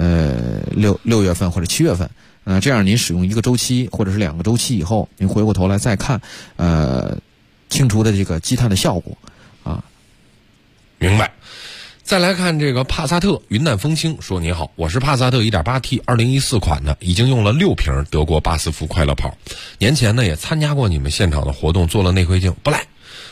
6月份或者7月份。这样您使用1个周期或者是2个周期以后，您回过头来再看清除的这个积碳的效果明白。再来看这个帕萨特云淡风轻说：“你好，我是帕萨特 1.8T 2014款的，已经用了6瓶德国巴斯夫快乐跑。年前呢也参加过你们现场的活动，做了内窥镜，不赖。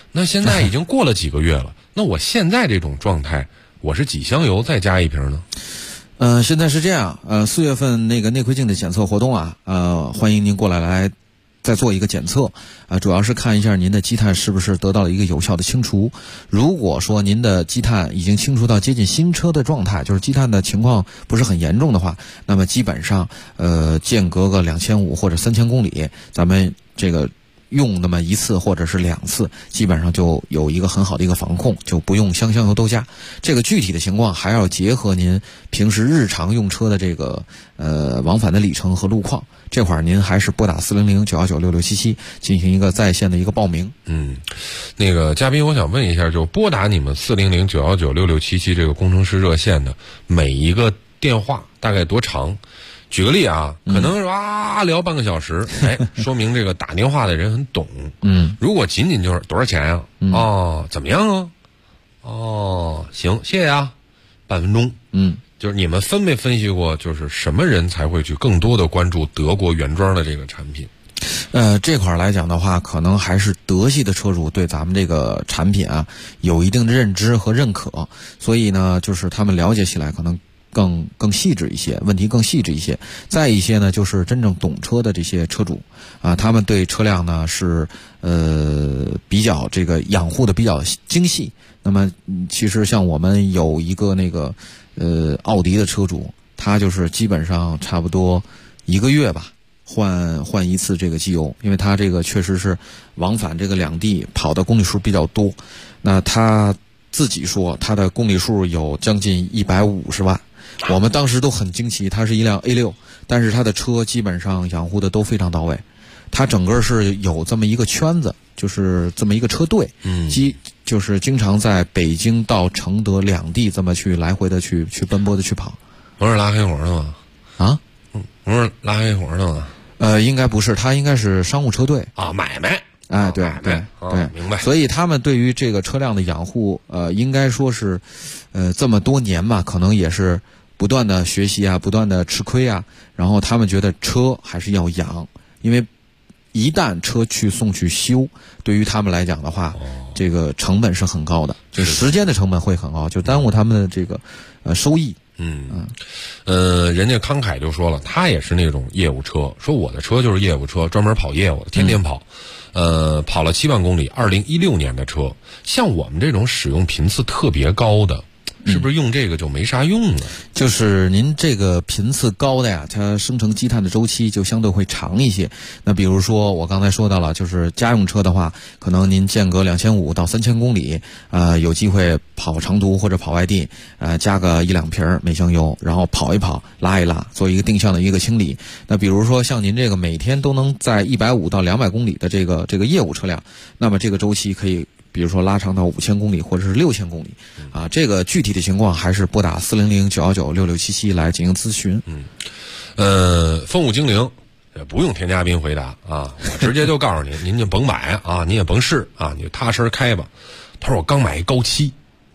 那现在已经过了几个月了，那我现在这种状态，我是几箱油再加一瓶呢？ 现在是这样，4月份那个内窥镜的检测活动啊，欢迎您过来再做一个检测主要是看一下您的积碳是不是得到了一个有效的清除。如果说您的积碳已经清除到接近新车的状态，就是积碳的情况不是很严重的话，那么基本上间隔个2500或者3000公里，咱们这个用那么1次或者是2次，基本上就有一个很好的一个防控，就不用箱油都加。这个具体的情况还要结合您平时日常用车的这个往返的里程和路况，这块儿您还是拨打400-919-6677进行一个在线的一个报名。 那个嘉宾，我想问一下，就拨打你们400-919-6677这个工程师热线的每一个电话大概多长？举个例啊，可能聊半个小时，说明这个打电话的人很懂。如果仅仅就是多少钱呀？怎么样啊？行，谢谢啊，半分钟。就是你们分没分析过，就是什么人才会去更多的关注德国原装的这个产品？ 这块来讲的话，可能还是德系的车主对咱们这个产品啊有一定的认知和认可，所以呢，就是他们了解起来可能更细致一些，问题更细致一些。再一些呢，就是真正懂车的这些车主他们对车辆呢是比较这个养护的比较精细。那么其实像我们有一个那个奥迪的车主，他就是基本上差不多1个月吧换一次这个机油，因为他这个确实是往返这个两地跑的公里数比较多。那他自己说他的公里数有将近150万。我们当时都很惊奇，它是一辆 A6， 但是它的车基本上养护的都非常到位。它整个是有这么一个圈子，就是这么一个车队，就是经常在北京到承德两地这么去来回的去奔波的去跑。 不是拉黑活的吗？不是拉黑活的吗？ 应该不是，它应该是商务车队买卖。 对， 明白。 所以他们对于这个车辆的养护，应该说是，这么多年嘛，可能也是不断的学习啊，不断的吃亏啊，然后他们觉得车还是要养，因为一旦车送去修，对于他们来讲的话，这个成本是很高的，就时间的成本会很高，就耽误他们的这个收益。 人家慷慨就说了，他也是那种业务车，说我的车就是业务车，专门跑业务的，天天跑。跑了7万公里，2016年的车。像我们这种使用频次特别高的，是不是用这个就没啥用了？ 就是您这个频次高的呀，它生成积碳的周期就相对会长一些。那比如说我刚才说到了，就是家用车的话，可能您间隔2500到3000公里，有机会跑长途或者跑外地，加个1-2瓶每箱油，然后跑一跑，拉一拉，做一个定向的一个清理。那比如说像您这个每天都能在150到200公里的这个业务车辆，那么这个周期可以比如说拉长到5000公里或者是6000公里这个具体的情况还是拨打400-919-6677来进行咨询。 风舞精灵不用添加宾回答我直接就告诉您就甭买您也甭试你就踏实开吧。他说我刚买一高七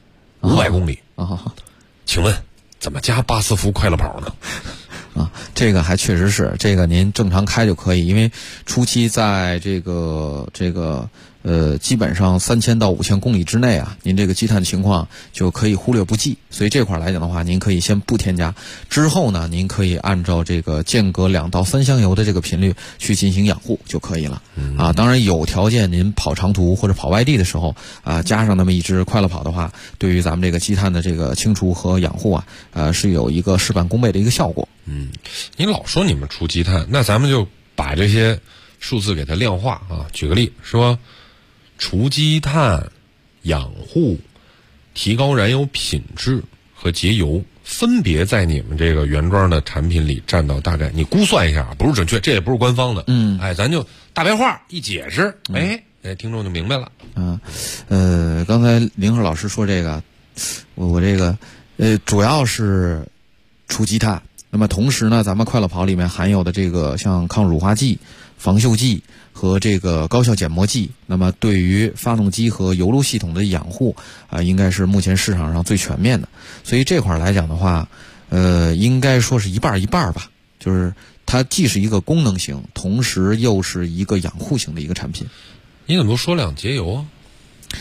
500公里请问怎么加巴斯夫快乐跑呢？ 这个还确实是，这个您正常开就可以，因为初期在这个基本上3000到5000公里之内您这个积碳情况就可以忽略不计，所以这块来讲的话，您可以先不添加，之后呢，您可以按照这个间隔2到3箱油的这个频率去进行养护就可以了。当然有条件您跑长途或者跑外地的时候加上那么一支快乐跑的话，对于咱们这个积碳的这个清除和养护是有一个事半功倍的一个效果。 你老说你们除积碳，那咱们就把这些数字给它量化举个例说，除积碳、养护、提高燃油品质和节油，分别在你们这个原装的产品里占到大概，你估算一下不是准确，这也不是官方的。咱就大白话一解释，听众就明白了。 刚才林鹤老师说这个，我这个主要是除积碳。那么同时呢，咱们快乐跑里面含有的这个像抗乳化剂、防锈剂和这个高效减磨剂，那么对于发动机和油路系统的养护应该是目前市场上最全面的。所以这块来讲的话，应该说是一半一半吧，就是它既是一个功能型，同时又是一个养护型的一个产品。 你怎么不说两节油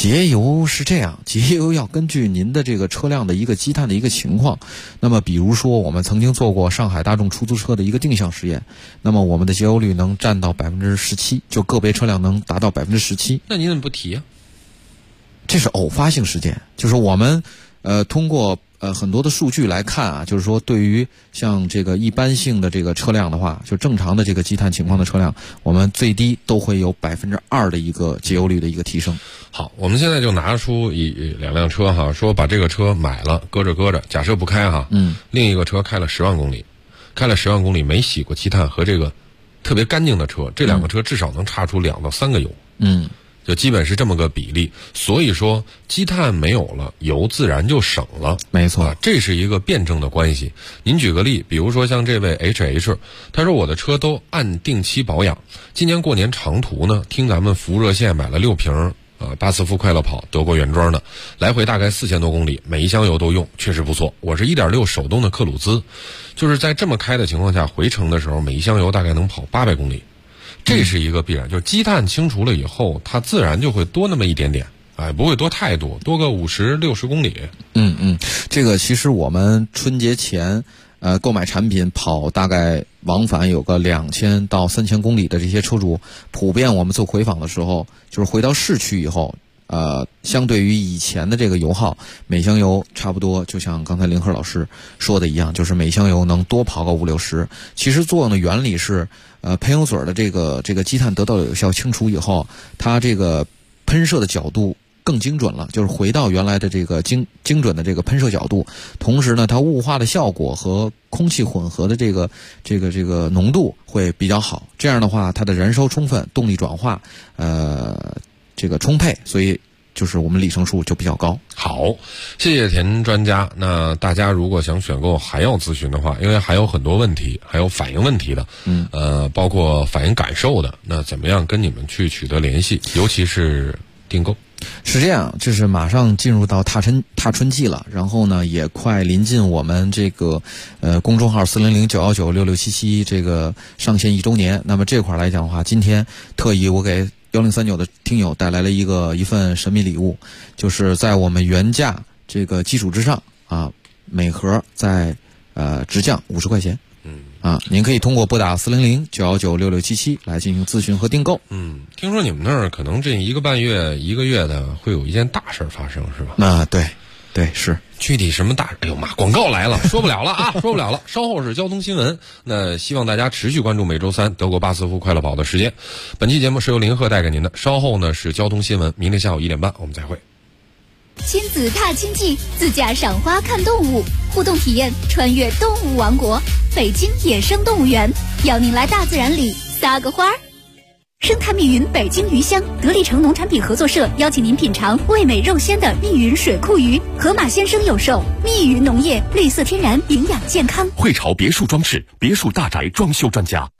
节油是这样，节油要根据您的这个车辆的一个积碳的一个情况。那么比如说我们曾经做过上海大众出租车的一个定向实验，那么我们的节油率能占到17%，就个别车辆能达到17%。 那你怎么不提啊？ 这是偶发性事件，就是我们通过很多的数据来看啊，就是说对于像这个一般性的这个车辆的话，就正常的这个积碳情况的车辆，我们最低都会有2%的一个节油率的一个提升。 好，我们现在就拿出两辆车哈，说把这个车买了，搁着，假设不开哈，另一个车开了10万公里，没洗过积碳和这个特别干净的车，这两个车至少能差出2到3个油。就基本是这么个比例，所以说积碳没有了，油自然就省了。 没错， 这是一个辩证的关系。您举个例，比如说像这位 HH， 他说我的车都按定期保养，今年过年长途呢，听咱们服务热线买了6瓶巴斯夫快乐跑德国原装的，来回大概4000多公里，每一箱油都用，确实不错。我是 1.6 手动的克鲁兹，就是在这么开的情况下，回程的时候每一箱油大概能跑800公里。这是一个必然，就是积碳清除了以后，它自然就会多那么一点点，不会多太多，多个50-60公里。 这个其实我们春节前购买产品跑大概往返有个2000到3000公里的这些车主，普遍我们做回访的时候，就是回到市区以后，相对于以前的这个油耗，每箱油差不多就像刚才林鹤老师说的一样，就是每箱油能多跑个50-60。其实作用的原理是，喷油嘴的这个积碳得到有效清除以后，它这个喷射的角度更精准了，就是回到原来的这个精准的这个喷射角度。同时呢，它雾化的效果和空气混合的这个浓度会比较好。这样的话，它的燃烧充分，动力转化这个充沛，所以就是我们里程数就比较高。 好，谢谢田专家。那大家如果想选购还要咨询的话，因为还有很多问题，还有反映问题的，包括反映感受的，那怎么样跟你们去取得联系？尤其是订购。 是这样，就是马上进入到踏春季了，然后呢也快临近我们这个公众号400-919-6677这个上线1周年。那么这块来讲的话，今天特意我给1039的听友带来了一份神秘礼物，就是在我们原价这个基础之上啊，每盒再直降50块钱。您可以通过拨打400-919-6677来进行咨询和订购。 听说你们那儿可能这1个半月、1个月的会有一件大事发生，是吧？ 对，是。 具体什么大？哎呦妈，广告来了，说不了了啊，说不了了。稍后是交通新闻，那希望大家持续关注每周3德国巴斯夫快乐跑的时间。本期节目是由林鹤带给您的，稍后呢是交通新闻，明天下午1点半我们再会。 亲子踏青记，自驾赏花看动物，互动体验穿越动物王国，北京野生动物园邀您来大自然里撒个花儿。生态密云北京鱼乡德力城农产品合作社邀请您品尝味美肉鲜的密云水库鱼，河马先生有售。密云农业，绿色天然，营养健康。 汇潮别墅装饰，别墅大宅装修专家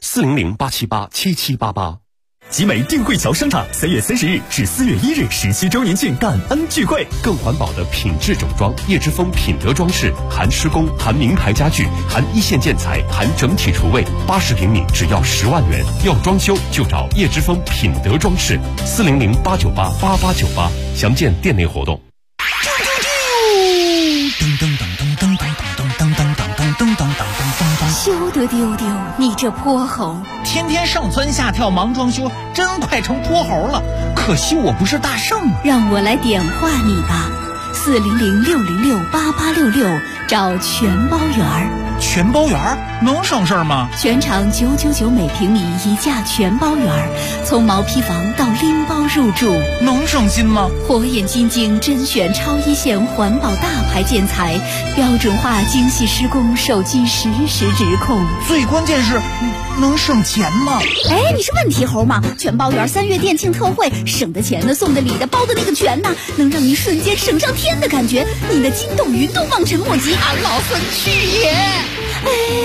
，400-878-7788。 集美定汇桥商场3月30日至4月1日17周年庆感恩聚会， 更环保的品质整装，叶之峰品德装饰，含施工，含名牌家具，含一线建材，含整体厨卫，80平米只要10万元。要装修就找叶之峰品德装饰，400-898-8898，详见店内活动。 休得丢丢，你这泼猴！ 天天上蹿下跳忙装修，真快成泼猴了。可惜我不是大圣啊！ 让我来点化你吧，400-606-8866，找全包园。 全包园能省事儿吗？ 全场999每平米一价全包园，从毛坯房到拎包入住， 能省心吗？ 火眼金睛甄选超一线环保大牌建材，标准化精细施工，手机实时直控。 最关键是能省钱吗？ 哎，你是问题猴吗？全包园3月店庆特惠，省的钱的、送的礼的、包的那个全呢，能让你瞬间省上天的感觉。你的筋斗云都望尘莫及，俺老孙去也！哎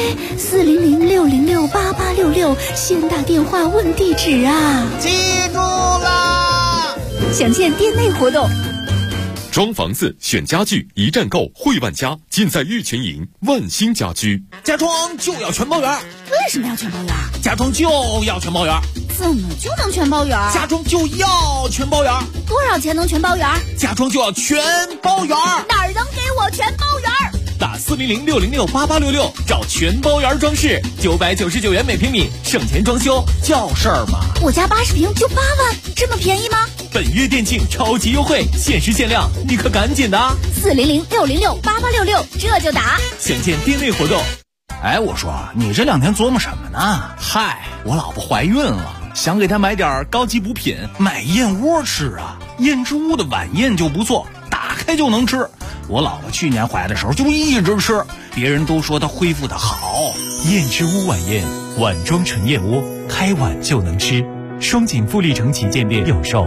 ，400-606-8866，先打电话问地址啊！ 记住啦！ 详见店内活动。 装房子选家具，一站购汇万家，尽在玉泉营万兴家居。 家装就要全包圆。 为什么要全包圆？ 家装就要全包圆。 怎么就能全包圆？ 家装就要全包圆。 多少钱能全包圆？ 家装就要全包圆。 哪儿能给我全包圆？ 打400-606-8866找全包圆装饰，999元每平米，省钱装修叫事儿嘛。 我家80平就8万，这么便宜吗？ 本月店庆超级优惠，限时限量，你可赶紧的！400-606-8866，这就打。 详见店内活动。 哎，我说你这2天琢磨什么呢？ 嗨，我老婆怀孕了，想给她买点高级补品， 买燕窝吃啊。燕之屋的晚宴就不错，打开就能吃。我老婆去年怀的时候就一直吃，别人都说她恢复的好。 燕之屋晚宴，碗装纯燕窝，开碗就能吃。双井富力城旗舰店有售。